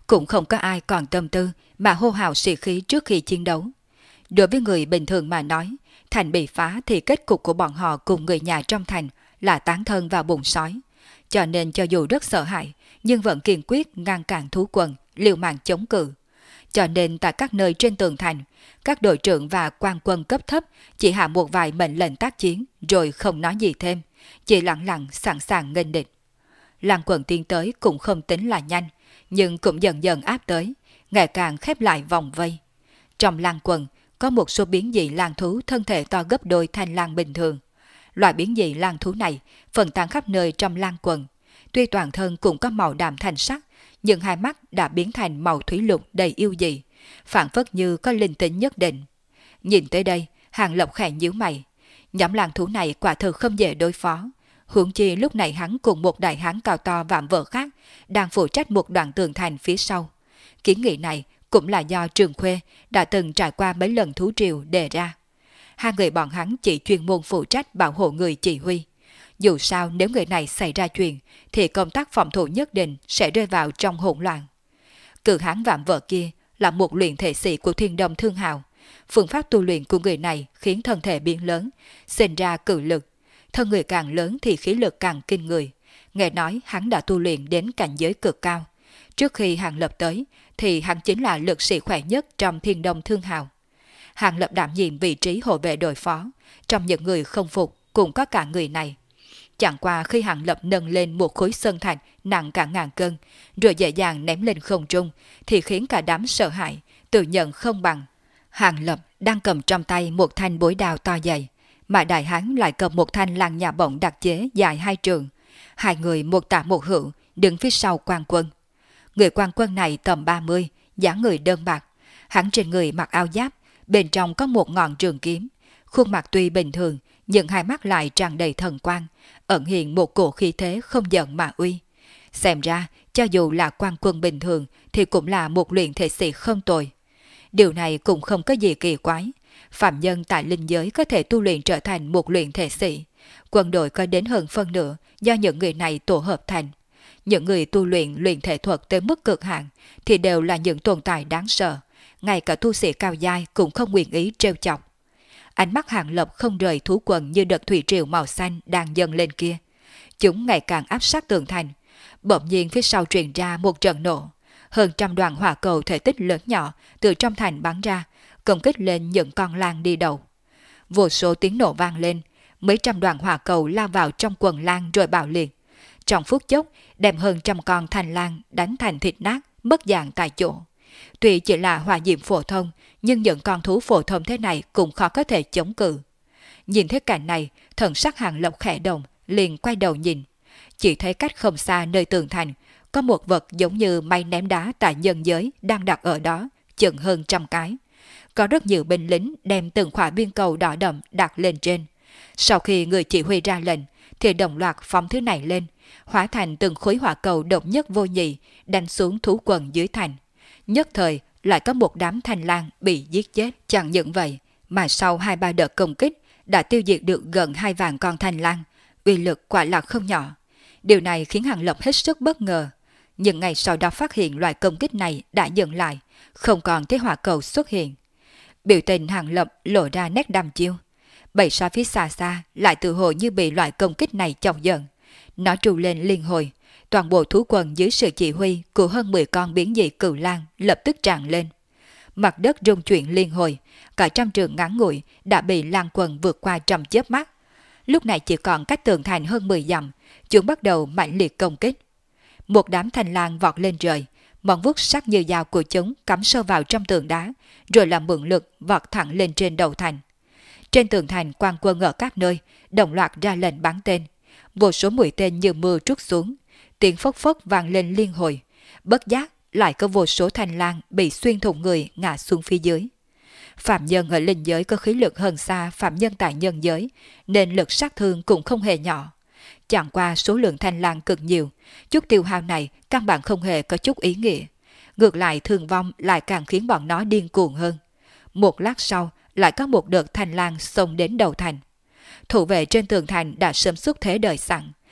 Cũng không có ai còn tâm tư mà hô hào sĩ khí trước khi chiến đấu. Đối với người bình thường mà nói, thành bị phá thì kết cục của bọn họ cùng người nhà trong thành là tán thân vào bụng sói. Cho nên cho dù rất sợ hãi, nhưng vẫn kiên quyết ngăn cản thú quân, liều mạng chống cự. Cho nên tại các nơi trên tường thành, các đội trưởng và quan quân cấp thấp chỉ hạ một vài mệnh lệnh tác chiến rồi không nói gì thêm, chỉ lặng lặng sẵn sàng nghênh địch. Lang Quần tiến tới cũng không tính là nhanh, nhưng cũng dần dần áp tới, ngày càng khép lại vòng vây. Trong Lang Quần có một số biến dị lang thú thân thể to gấp đôi thanh lang bình thường. Loại biến dị lang thú này phân tán khắp nơi trong Lang Quần. Tuy toàn thân cũng có màu đạm thành sắc, nhưng hai mắt đã biến thành màu thủy lục đầy yêu dị, phản phất như có linh tính nhất định. Nhìn tới đây, Hàng Lập khẽ nhíu mày. Nhóm lang thú này quả thực không dễ đối phó. Huống chi lúc này hắn cùng một đại hán cao to vạm vỡ khác đang phụ trách một đoạn tường thành phía sau. Kiến nghị này cũng là do Trường Khuê đã từng trải qua mấy lần thú triều đề ra. Hai người bọn hắn chỉ chuyên môn phụ trách bảo hộ người chỉ huy. Dù sao nếu người này xảy ra chuyện thì công tác phòng thủ nhất định sẽ rơi vào trong hỗn loạn. Cự hán vạm vỡ kia là một luyện thể sĩ của Thiên Đông Thương Hào. Phương pháp tu luyện của người này khiến thân thể biến lớn, sinh ra cự lực. Thân người càng lớn thì khí lực càng kinh người. Nghe nói hắn đã tu luyện đến cảnh giới cực cao. Trước khi Hàng Lập tới thì hắn chính là lực sĩ khỏe nhất trong Thiên Đông Thương Hào. Hàng Lập đảm nhiệm vị trí hộ vệ đội phó. Trong những người không phục cũng có cả người này. Chẳng qua khi Hàng Lập nâng lên một khối sơn thạch nặng cả ngàn cân, rồi dễ dàng ném lên không trung, thì khiến cả đám sợ hãi, tự nhận không bằng. Hàng Lập đang cầm trong tay một thanh bối đao to dày, mà đại hán lại cầm một thanh lăng nhà bổng đặc chế dài 2 trượng. Hai người một tả một hữu, đứng phía sau quan quân. Người quan quân này tầm 30, dáng người đơn bạc. Hắn trên người mặc áo giáp, bên trong có một ngọn trường kiếm. Khuôn mặt tuy bình thường, nhưng hai mắt lại tràn đầy thần quang, ẩn hiện một cổ khí thế không giận mà uy. Xem ra, cho dù là quan quân bình thường thì cũng là một luyện thể sĩ không tồi. Điều này cũng không có gì kỳ quái. Phạm nhân tại linh giới có thể tu luyện trở thành một luyện thể sĩ. Quân đội có đến hơn phân nửa do những người này tổ hợp thành. Những người tu luyện thể thuật tới mức cực hạn thì đều là những tồn tại đáng sợ. Ngay cả tu sĩ cao giai cũng không nguyện ý trêu chọc. Ánh mắt Hàng Lập không rời thú quần như đợt thủy triều màu xanh đang dâng lên kia. Chúng ngày càng áp sát tường thành. Bỗng nhiên phía sau truyền ra một trận nổ. Hơn trăm đoàn hỏa cầu thể tích lớn nhỏ từ trong thành bắn ra, công kích lên những con lang đi đầu. Vô số tiếng nổ vang lên, mấy trăm đoàn hỏa cầu lao vào trong quần lang rồi bạo liệt. Trong phút chốc, đem hơn trăm con thành lang đánh thành thịt nát, mất dạng tại chỗ. Tuy chỉ là hỏa diễm phổ thông, nhưng những con thú phổ thông thế này cũng khó có thể chống cự. Nhìn thấy cảnh này, thần sắc Hàng Lập khẽ động, liền quay đầu nhìn. Chỉ thấy cách không xa nơi tường thành, có một vật giống như máy ném đá tại nhân giới đang đặt ở đó, chừng hơn trăm cái. Có rất nhiều binh lính đem từng quả viên cầu đỏ đậm đặt lên trên. Sau khi người chỉ huy ra lệnh, thì đồng loạt phóng thứ này lên, hóa thành từng khối hỏa cầu độc nhất vô nhị, đánh xuống thú quần dưới thành. Nhất thời lại có một đám thanh lang bị giết chết. Chẳng những vậy, mà sau 2-3 đợt công kích đã tiêu diệt được gần 2 vạn con thanh lang, uy lực quả là không nhỏ. Điều này khiến Hàng Lập hết sức bất ngờ. Nhưng ngày sau đó phát hiện loại công kích này đã dừng lại, không còn thấy hỏa cầu xuất hiện. Biểu tình Hàng Lập lộ ra nét đăm chiêu. Bầy sói phía xa xa lại tự hồ như bị loại công kích này chọc giận. Nó trù lên liên hồi, toàn bộ thú quần dưới sự chỉ huy của hơn 10 con biến dị cừu lang lập tức tràn lên. Mặt đất rung chuyển liên hồi, cả trăm trường ngắn ngủi đã bị lang quần vượt qua trong chớp mắt. Lúc này chỉ còn cách tường thành hơn 10 dặm, chúng bắt đầu mạnh liệt công kích. Một đám thanh lang vọt lên trời, móng vuốt sắc như dao của chúng cắm sâu vào trong tường đá, rồi làm mượn lực vọt thẳng lên trên đầu thành. Trên tường thành, quan quân ở các nơi đồng loạt ra lệnh bắn tên. Vô số mũi tên như mưa trút xuống, tiếng phốc phốc vang lên liên hồi. Bất giác lại có vô số thanh lang bị xuyên thủng người ngã xuống phía dưới. Phạm nhân ở linh giới có khí lực hơn xa phạm nhân tại nhân giới, nên lực sát thương cũng không hề nhỏ. Chẳng qua số lượng thanh lang cực nhiều, chút tiêu hao này căn bản không hề có chút ý nghĩa. Ngược lại thương vong lại càng khiến bọn nó điên cuồng hơn. Một lát sau lại có một đợt thanh lang xông đến đầu thành. Thủ vệ trên tường thành đã sớm xuất thế đời sẵn,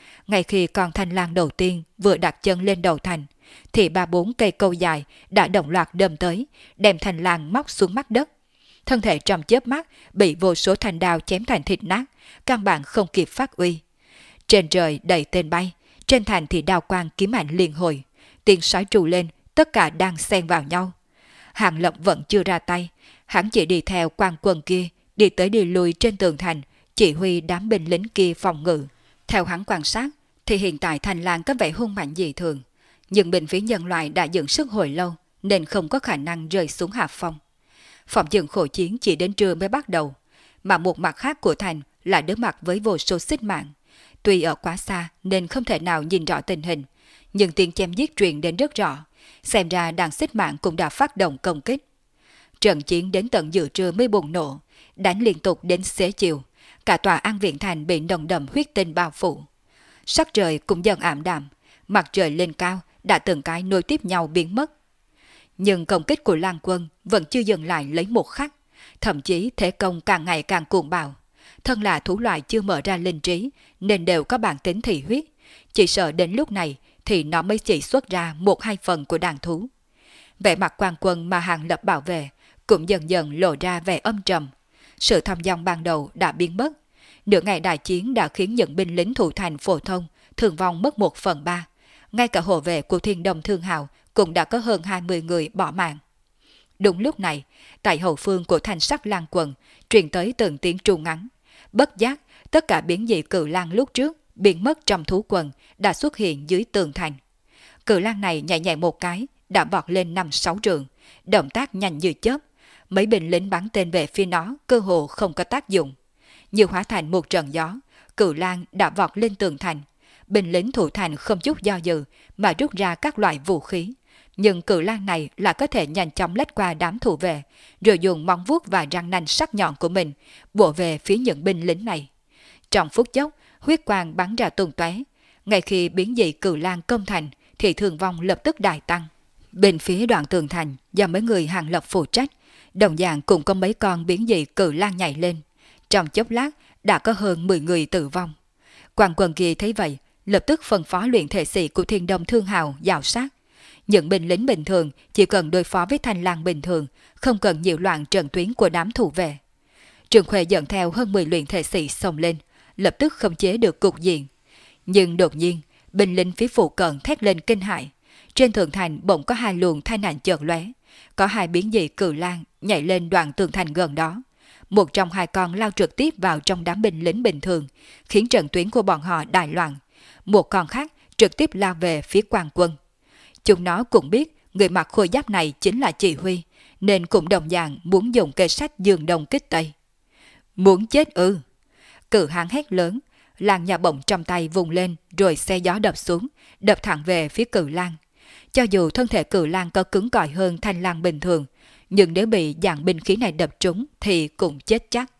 Ngay khi con thanh lang đầu tiên vừa đặt chân lên đầu thành, thì ba bốn cây câu dài đã đồng loạt đâm tới, đem thanh lang móc xuống mặt đất. Thân thể trong chớp mắt bị vô số thanh đao chém thành thịt nát, căn bản không kịp phát uy. Trên trời đầy tên bay, trên thành thì đao quang kiếm ảnh liên hồi, tiếng sói trù lên, tất cả đang xen vào nhau. Hàng Lập vẫn chưa ra tay, hắn chỉ đi theo quan quân kia, đi tới đi lui trên tường thành, chỉ huy đám binh lính kia phòng ngự. Theo hắn quan sát, thì hiện tại Thanh Lang có vẻ hung mạnh dị thường, nhưng binh phía nhân loại đã dựng sức hồi lâu nên không có khả năng rơi xuống hạ phong. Phòng dựng khổ chiến chỉ đến trưa mới bắt đầu, mà một mặt khác của thành lại đối mặt với vô số xích mạng. Tuy ở quá xa nên không thể nào nhìn rõ tình hình, nhưng tiếng chém giết truyền đến rất rõ, xem ra đàn xích mạng cũng đã phát động công kích. Trận chiến đến tận giữa trưa mới bùng nổ, đánh liên tục đến xế chiều, cả tòa An Viện Thành bị nồng đậm huyết tinh bao phủ. Sắc trời cũng dần ảm đạm, mặt trời lên cao đã từng cái nối tiếp nhau biến mất. Nhưng công kích của Lang Quân vẫn chưa dừng lại lấy một khắc, thậm chí thế công càng ngày càng cuồng bạo. Thân là thú loại chưa mở ra linh trí nên đều có bản tính thị huyết, chỉ sợ đến lúc này thì nó mới chỉ xuất ra 1-2 phần của đàn thú. Vẻ mặt quan quân mà Hàng Lập bảo vệ cũng dần dần lộ ra vẻ âm trầm. Sự thong dong ban đầu đã biến mất. Nửa ngày đại chiến đã khiến những binh lính thủ thành phổ thông thương vong mất 1/3. Ngay cả hộ vệ của Thiên Đông Thương Hào cũng đã có hơn 20 người bỏ mạng. Đúng lúc này, tại hậu phương của Thanh Sắc Lang Quần truyền tới từng tiếng tru ngắn. Bất giác, tất cả biến dị cự lang lúc trước biến mất trong thú quần đã xuất hiện dưới tường thành. Cự lang này nhảy nhảy một cái đã vọt lên 5-6 trượng, động tác nhanh như chớp. Mấy binh lính bắn tên về phía nó cơ hồ không có tác dụng. Như hóa thành một trận gió, cự lang đã vọt lên tường thành. Binh lính thủ thành không chút do dự mà rút ra các loại vũ khí. Nhưng cự lang này lại có thể nhanh chóng lách qua đám thủ vệ, rồi dùng móng vuốt và răng nanh sắc nhọn của mình bổ về phía những binh lính này. Trong phút chốc, huyết quang bắn ra tung tóe. Ngay khi biến dị cự lang công thành, thì thương vong lập tức đại tăng. Bên phía đoạn tường thành do mấy người Hàng Lập phụ trách, đồng dạng cũng có mấy con biến dị cự lang nhảy lên. Trong chốc lát đã có hơn 10 người tử vong. Quan quân kia thấy vậy, lập tức phân phó luyện thể sĩ của Thiên Đông Thương Hào dạo sát. Những binh lính bình thường chỉ cần đối phó với thanh lang bình thường, không cần nhiễu loạn trận tuyến của đám thủ vệ. Trường Khuê dẫn theo hơn 10 luyện thể sĩ xông lên, lập tức khống chế được cục diện. Nhưng đột nhiên, binh lính phía phụ cận thét lên kinh hãi. Trên tường thành bỗng có 2 luồng thanh ảnh chợt lóe, có 2 biến dị cự lang nhảy lên đoạn tường thành gần đó. Một trong 2 con lao trực tiếp vào trong đám binh lính bình thường, khiến trận tuyến của bọn họ đại loạn. Một con khác trực tiếp lao về phía quan quân. Chúng nó cũng biết người mặc khôi giáp này chính là chỉ huy, nên cũng đồng dạng muốn dùng kê sách dương đông kích tây. Muốn chết ư? Cự hán hét lớn, làn nhà bổng trong tay vùng lên rồi xe gió đập xuống, đập thẳng về phía cự lang. Cho dù thân thể cự lang có cứng cỏi hơn thanh lang bình thường, nhưng nếu bị dạng binh khí này đập trúng thì cũng chết chắc.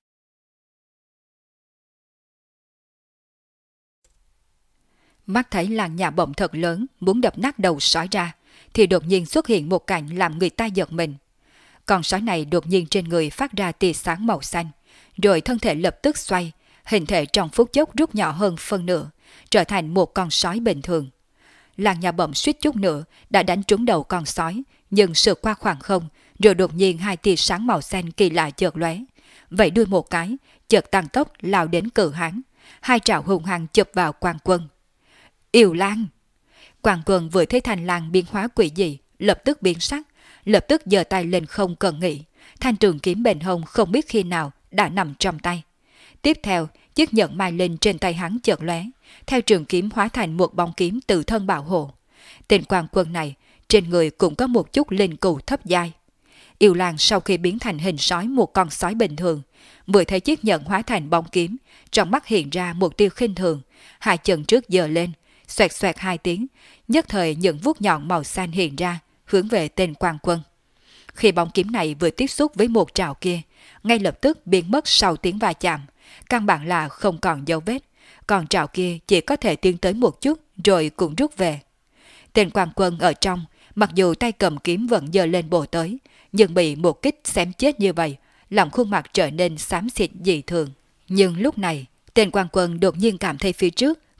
Mắt thấy làn nhà bổng thật lớn muốn đập nát đầu sói ra, thì đột nhiên xuất hiện một cảnh làm người ta giật mình. Con sói này đột nhiên trên người phát ra tia sáng màu xanh, rồi thân thể lập tức xoay, hình thể trong phút chốc rút nhỏ hơn phân nửa, trở thành một con sói bình thường. Làn nhà bổng suýt chút nữa đã đánh trúng đầu con sói, nhưng sượt qua khoảng không, rồi đột nhiên 2 tia sáng màu xanh kỳ lạ chợt lóe, vẫy đuôi một cái, chợt tăng tốc lao đến cự hán, 2 trảo hung hăng chụp vào quan quân. Yêu lang! Quan quân vừa thấy thanh lang biến hóa quỷ dị, lập tức biến sắc, lập tức giơ tay lên không cần nghĩ, thanh trường kiếm bền hông không biết khi nào đã nằm trong tay. Tiếp theo, chiếc nhẫn mai linh trên tay hắn chợt lóe, theo trường kiếm hóa thành một bóng kiếm tự thân bảo hộ. Tên quan quân này trên người cũng có một chút linh cù thấp giai. Yêu lang sau khi biến thành hình sói một con sói bình thường, vừa thấy chiếc nhẫn hóa thành bóng kiếm, trong mắt hiện ra một tia khinh thường, 2 chân trước giơ lên, xoẹt xoẹt 2 tiếng, nhất thời những vuốt nhọn màu xanh hiện ra, hướng về tên quan quân. Khi bóng kiếm này vừa tiếp xúc với một trảo kia, ngay lập tức biến mất sau tiếng va chạm, căn bản là không còn dấu vết, còn trảo kia chỉ có thể tiến tới một chút rồi cũng rút về. Tên quan quân ở trong, mặc dù tay cầm kiếm vẫn giơ lên bổ tới, nhưng bị một kích xém chết như vậy, làm khuôn mặt trở nên xám xịt dị thường. Nhưng lúc này, tên quan quân đột nhiên cảm thấy phía trước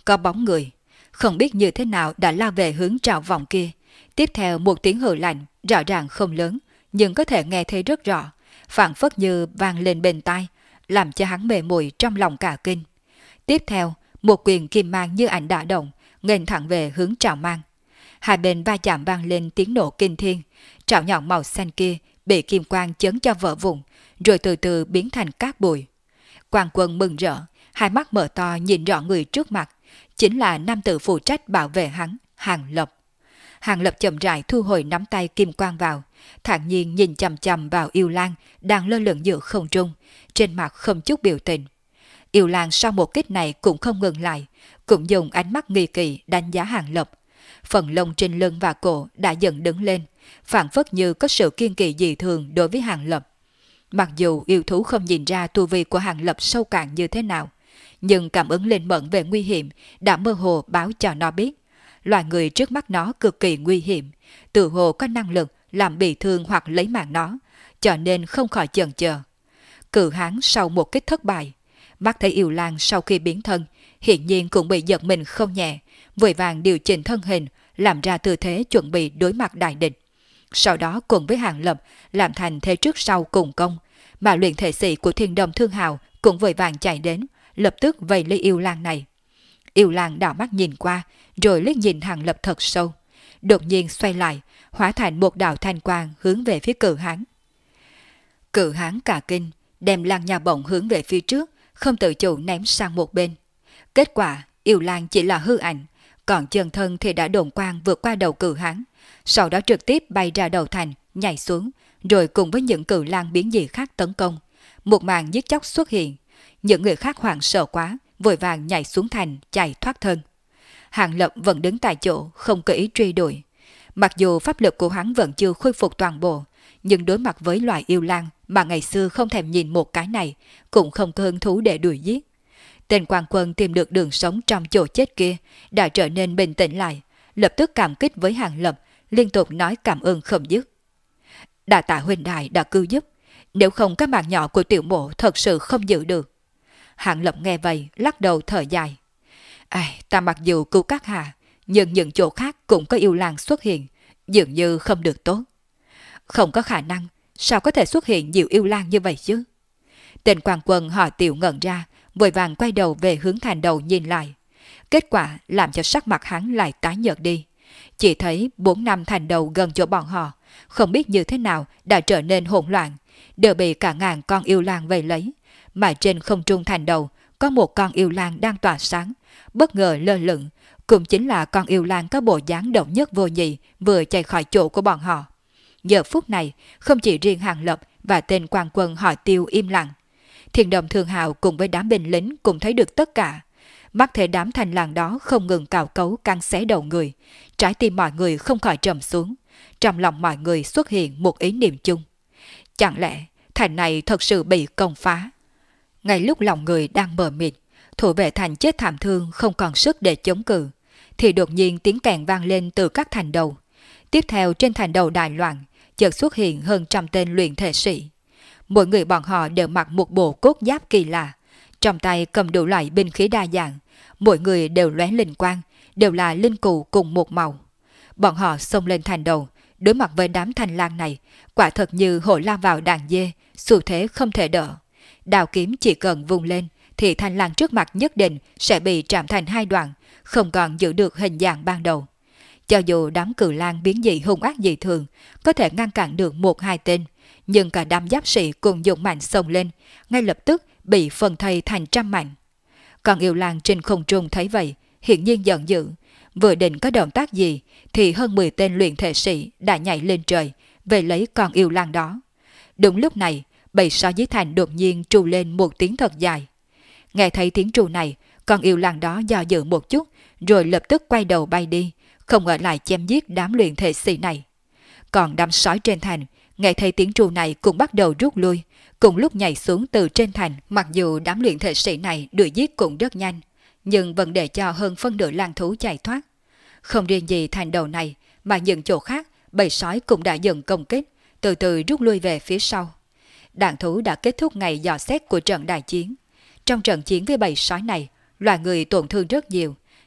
có bóng người, không biết như thế nào đã lao về hướng trào vòng kia. Tiếp theo một tiếng hừ lạnh, rõ ràng không lớn, nhưng có thể nghe thấy rất rõ, phảng phất như vang lên bên tai, làm cho hắn mê muội trong lòng cả kinh. Tiếp theo, một quyền kim mang như ảnh đã động, nghênh thẳng về hướng trảo mang. Hai bên va chạm vang lên tiếng nổ kinh thiên, trảo nhọn màu xanh kia bị kim quang chấn cho vỡ vụn, rồi từ từ biến thành cát bụi. Quan Quân mừng rỡ, hai mắt mở to nhìn rõ người trước mặt, chính là nam tử phụ trách bảo vệ hắn, Hàng Lập. Hàng Lập chậm rãi thu hồi nắm tay kim quang vào, thản nhiên nhìn chằm chằm vào Yêu Lang đang lơ lửng giữa không trung, trên mặt không chút biểu tình. Yêu Lang sau một kích này cũng không ngừng lại, cũng dùng ánh mắt nghi kỳ đánh giá Hàng Lập. Phần lông trên lưng và cổ đã dần đứng lên, phảng phất như có sự kiên kỳ dị thường đối với Hàng Lập. Mặc dù yêu thú không nhìn ra tu vi của Hàng Lập sâu cạn như thế nào, nhưng cảm ứng linh mẫn về nguy hiểm đã mơ hồ báo cho nó biết. Loài người trước mắt nó cực kỳ nguy hiểm, tự hồ có năng lực làm bị thương hoặc lấy mạng nó, cho nên không khỏi chần chờ. Cự hán sau một kích thất bại, mắt thấy Yêu Lang sau khi biến thân, hiển nhiên cũng bị giật mình không nhẹ, vội vàng điều chỉnh thân hình, làm ra tư thế chuẩn bị đối mặt đại địch. Sau đó cùng với Hàng Lập làm thành thế trước sau cùng công, mà luyện thể sĩ của Thiên Đồng Thương Hào cũng vội vàng chạy đến, lập tức vây lấy Yêu Lang này. Yêu Lang đảo mắt nhìn qua, rồi liếc nhìn Hàng Lập thật sâu, đột nhiên xoay lại, hóa thành một đạo thanh quang hướng về phía cự hán. Cự hán cả kinh, đem lăng nhà bổng hướng về phía trước, không tự chủ ném sang một bên. Kết quả, Yêu Lang chỉ là hư ảnh, còn chân thân thì đã đồn quang vượt qua đầu cự hán, sau đó trực tiếp bay ra đầu thành, nhảy xuống, rồi cùng với những cự lang biến dị khác tấn công. Một màn giết chóc xuất hiện, những người khác hoảng sợ quá, vội vàng nhảy xuống thành, chạy thoát thân. Hàng Lập vẫn đứng tại chỗ, không có ý truy đuổi. Mặc dù pháp lực của hắn vẫn chưa khôi phục toàn bộ, nhưng đối mặt với loài yêu lang mà ngày xưa không thèm nhìn một cái này, cũng không có hứng thú để đuổi giết. Tên Quan Quân tìm được đường sống trong chỗ chết kia, đã trở nên bình tĩnh lại, lập tức cảm kích với Hàng Lập, liên tục nói cảm ơn không dứt. Đa tạ huynh đài đã cứu giúp, nếu không các mạng nhỏ của tiểu mộ thật sự không giữ được. Hàng Lập nghe vậy, lắc đầu thở dài. Ta mặc dù cứu các hạ, nhưng những chỗ khác cũng có yêu lang xuất hiện, dường như không được tốt. Không có khả năng, sao có thể xuất hiện nhiều yêu lang như vậy chứ? Tên Quan Quân họ Tiểu ngẩn ra, vội vàng quay đầu về hướng thành đầu nhìn lại. Kết quả làm cho sắc mặt hắn lại tái nhợt đi. Chỉ thấy 4 năm thành đầu gần chỗ bọn họ, không biết như thế nào đã trở nên hỗn loạn, đều bị cả ngàn con yêu lang vây lấy. Mà trên không trung thành đầu có một con yêu lang đang tỏa sáng, bất ngờ lơ lửng, cũng chính là con yêu lang có bộ dáng độc nhất vô nhị vừa chạy khỏi chỗ của bọn họ. Giờ phút này, không chỉ riêng Hàng Lập và tên Quan Quân họ Tiêu im lặng, Thiên Đồng Thương Hào cùng với đám binh lính cũng thấy được tất cả. Mắt thấy đám thành làng đó không ngừng cào cấu cắn xé đầu người, trái tim mọi người không khỏi trầm xuống. Trong lòng mọi người xuất hiện một ý niệm chung. Chẳng lẽ thành này thật sự bị công phá? Ngay lúc lòng người đang mờ mịt, thủ vệ thành chết thảm thương không còn sức để chống cự, thì đột nhiên tiếng kèn vang lên từ các thành đầu. Tiếp theo trên thành đầu Đài Loan, chợt xuất hiện hơn 100 tên luyện thể sĩ. Mỗi người bọn họ đều mặc một bộ cốt giáp kỳ lạ, trong tay cầm đủ loại binh khí đa dạng, mỗi người đều lóe linh quang, đều là linh cụ cùng một màu. Bọn họ xông lên thành đầu, đối mặt với đám thành lang này, quả thật như hổ lao vào đàn dê, xu thế không thể đỡ. Đao kiếm chỉ cần vung lên, thì thành lang trước mặt nhất định sẽ bị chạm thành hai đoạn, không còn giữ được hình dạng ban đầu. Cho dù đám cự lang biến dị hung ác dị thường, có thể ngăn cản được 1-2 tên, nhưng cả đám giáp sĩ cùng dùng mạnh xông lên, ngay lập tức bị phân thây thành trăm mảnh. Còn yêu lang trên không trung thấy vậy, hiển nhiên giận dữ, vừa định có động tác gì, thì hơn 10 tên luyện thể sĩ đã nhảy lên trời, về lấy con yêu lang đó. Đúng lúc này, bầy sói dưới thành đột nhiên trù lên một tiếng thật dài. Nghe thấy tiếng trù này, con yêu lang đó do dự một chút, rồi lập tức quay đầu bay đi, không ở lại chém giết đám luyện thể sĩ này. Còn đám sói trên thành, nghe thấy tiếng trù này cũng bắt đầu rút lui, cùng lúc nhảy xuống từ trên thành. Mặc dù đám luyện thể sĩ này đuổi giết cũng rất nhanh, nhưng vẫn để cho hơn phân nửa lang thú chạy thoát. Không riêng gì thành đầu này, mà những chỗ khác, bầy sói cũng đã dần công kích, từ từ rút lui về phía sau. Đàn thú đã kết thúc ngày dò xét của trận đại chiến. Trong trận chiến với bầy sói này, loài người tổn thương rất nhiều,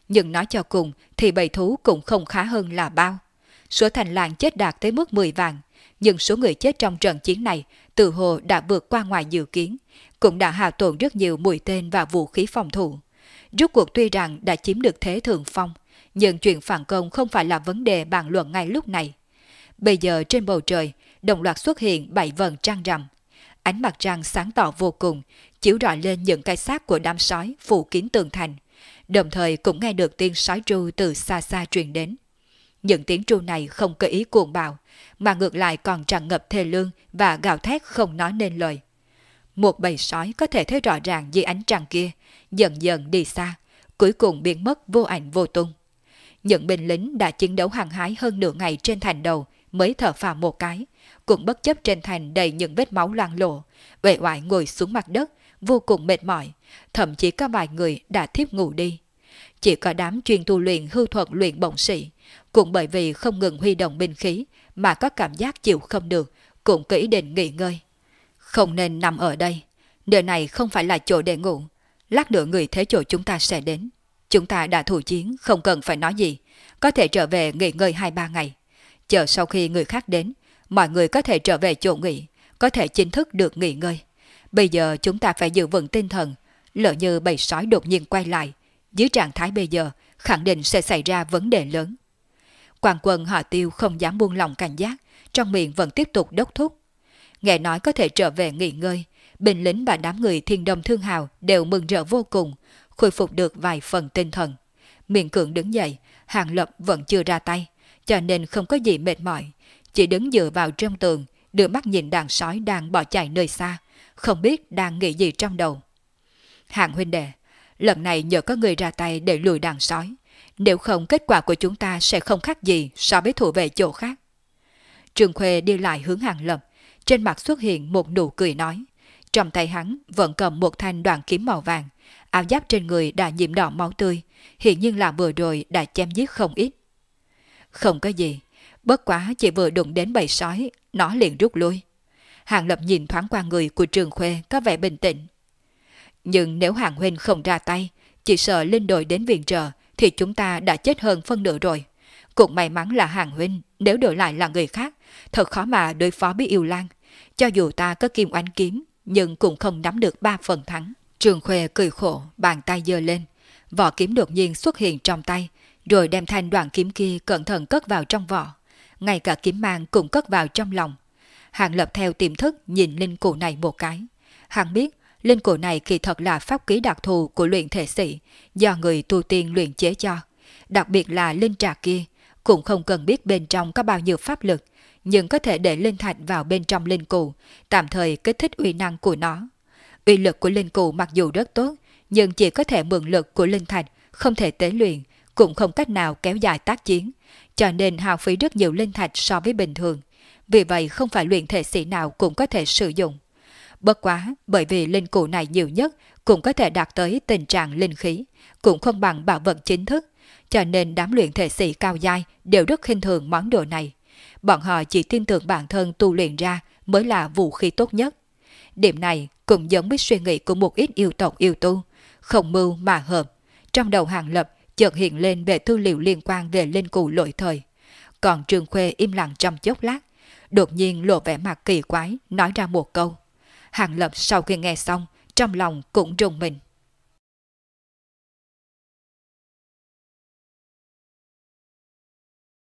Nhưng nói cho cùng thì bầy thú cũng không khá hơn là bao. Số thành làng chết đạt tới mức 10 vạn, nhưng số người chết trong trận chiến này tự hồ đã vượt qua ngoài dự kiến, cũng đã hao tổn rất nhiều mũi tên và vũ khí phòng thủ. Rốt cuộc tuy rằng đã chiếm được thế thượng phong, nhưng chuyện phản công không phải là vấn đề bàn luận ngay lúc này. Bây giờ trên bầu trời, đồng loạt xuất hiện 7 vầng trăng rằm. Ánh mặt trăng sáng tỏ vô cùng, chiếu rọi lên những cái xác của đám sói phủ kín tường thành. Đồng thời cũng nghe được tiếng sói tru từ xa xa truyền đến. Những tiếng tru này không có ý cuồng bạo, mà ngược lại còn tràn ngập thê lương và gào thét không nói nên lời. Một bầy sói có thể thấy rõ ràng dưới ánh trăng kia, dần dần đi xa, cuối cùng biến mất vô ảnh vô tung. Những binh lính đã chiến đấu hăng hái hơn nửa ngày trên thành đầu mới thở phào một cái, cũng bất chấp trên thành đầy những vết máu loang lổ, uể oải ngồi xuống mặt đất, vô cùng mệt mỏi, thậm chí có vài người đã thiếp ngủ đi. Chỉ có đám chuyên tu luyện hư thuật luyện bổng sĩ, cũng bởi vì không ngừng huy động binh khí mà có cảm giác chịu không được, cũng có ý định nghỉ ngơi. Không nên nằm ở đây, nơi này không phải là chỗ để ngủ, lát nữa người thế chỗ chúng ta sẽ đến. Chúng ta đã thủ chiến, không cần phải nói gì, có thể trở về nghỉ ngơi 2-3 ngày. Chờ sau khi người khác đến, mọi người có thể trở về chỗ nghỉ, có thể chính thức được nghỉ ngơi. Bây giờ chúng ta phải giữ vững tinh thần, lỡ như bầy sói đột nhiên quay lại, dưới trạng thái bây giờ khẳng định sẽ xảy ra vấn đề lớn. Quan quân họ Tiêu không dám buông lỏng cảnh giác, trong miệng vẫn tiếp tục đốc thúc. Nghe nói có thể trở về nghỉ ngơi, binh lính và đám người Thiên Đông Thương Hào đều mừng rỡ vô cùng, khôi phục được vài phần tinh thần. Miễn cưỡng đứng dậy, Hàng Lập vẫn chưa ra tay, cho nên không có gì mệt mỏi, chỉ đứng dựa vào trong tường, đưa mắt nhìn đàn sói đang bỏ chạy nơi xa, không biết đang nghĩ gì trong đầu. Hàng huynh đệ, lần này nhờ có người ra tay để lùi đàn sói, nếu không kết quả của chúng ta sẽ không khác gì so với thủ vệ chỗ khác. Trương Khuê đi lại hướng Hàng Lập, trên mặt xuất hiện một nụ cười nói, trong tay hắn vẫn cầm một thanh đoàn kiếm màu vàng, áo giáp trên người đã nhiễm đỏ máu tươi, hiện nhiên là vừa rồi đã chém giết không ít. Không có gì, bất quá chỉ vừa đụng đến bầy sói, nó liền rút lui. Hàng Lập nhìn thoáng qua người của Trương Khuê có vẻ bình tĩnh. Nhưng nếu Hàng huynh không ra tay, chỉ sợ linh đội đến viện trợ thì chúng ta đã chết hơn phân nửa rồi. Cũng may mắn là Hàng huynh, nếu đổi lại là người khác, thật khó mà đối phó với yêu lang. Cho dù ta có kim oanh kiếm, nhưng cũng không nắm được 3 phần thắng. Trương Khuê cười khổ, bàn tay giơ lên, vỏ kiếm đột nhiên xuất hiện trong tay, rồi đem thanh đoạn kiếm kia cẩn thận cất vào trong vỏ, ngay cả kiếm mang cũng cất vào trong lòng. Hàng Lập theo tiềm thức nhìn linh cụ này một cái. Hắn biết linh cụ này kỳ thật là pháp khí đặc thù của luyện thể sĩ, do người tu tiên luyện chế cho. Đặc biệt là linh trạc kia, cũng không cần biết bên trong có bao nhiêu pháp lực, nhưng có thể để linh thạch vào bên trong linh cụ, tạm thời kích thích uy năng của nó. Uy lực của linh cụ mặc dù rất tốt, nhưng chỉ có thể mượn lực của linh thạch, không thể tế luyện, cũng không cách nào kéo dài tác chiến, cho nên hao phí rất nhiều linh thạch so với bình thường. Vì vậy không phải luyện thể sĩ nào cũng có thể sử dụng. Bất quá, bởi vì linh cụ này nhiều nhất cũng có thể đạt tới tình trạng linh khí, cũng không bằng bảo vật chính thức, cho nên đám luyện thể sĩ cao giai đều rất khinh thường món đồ này. Bọn họ chỉ tin tưởng bản thân tu luyện ra mới là vũ khí tốt nhất. Điểm này cũng giống với suy nghĩ của một ít yêu tộc yêu tu, không mưu mà hợp. Trong đầu Hàng Lập chợt hiện lên về tư liệu liên quan về linh cụ lỗi thời. Còn Trương Khuê im lặng trong chốc lát, đột nhiên lộ vẻ mặt kỳ quái, nói ra một câu. Hàng Lập sau khi nghe xong, trong lòng cũng rùng mình.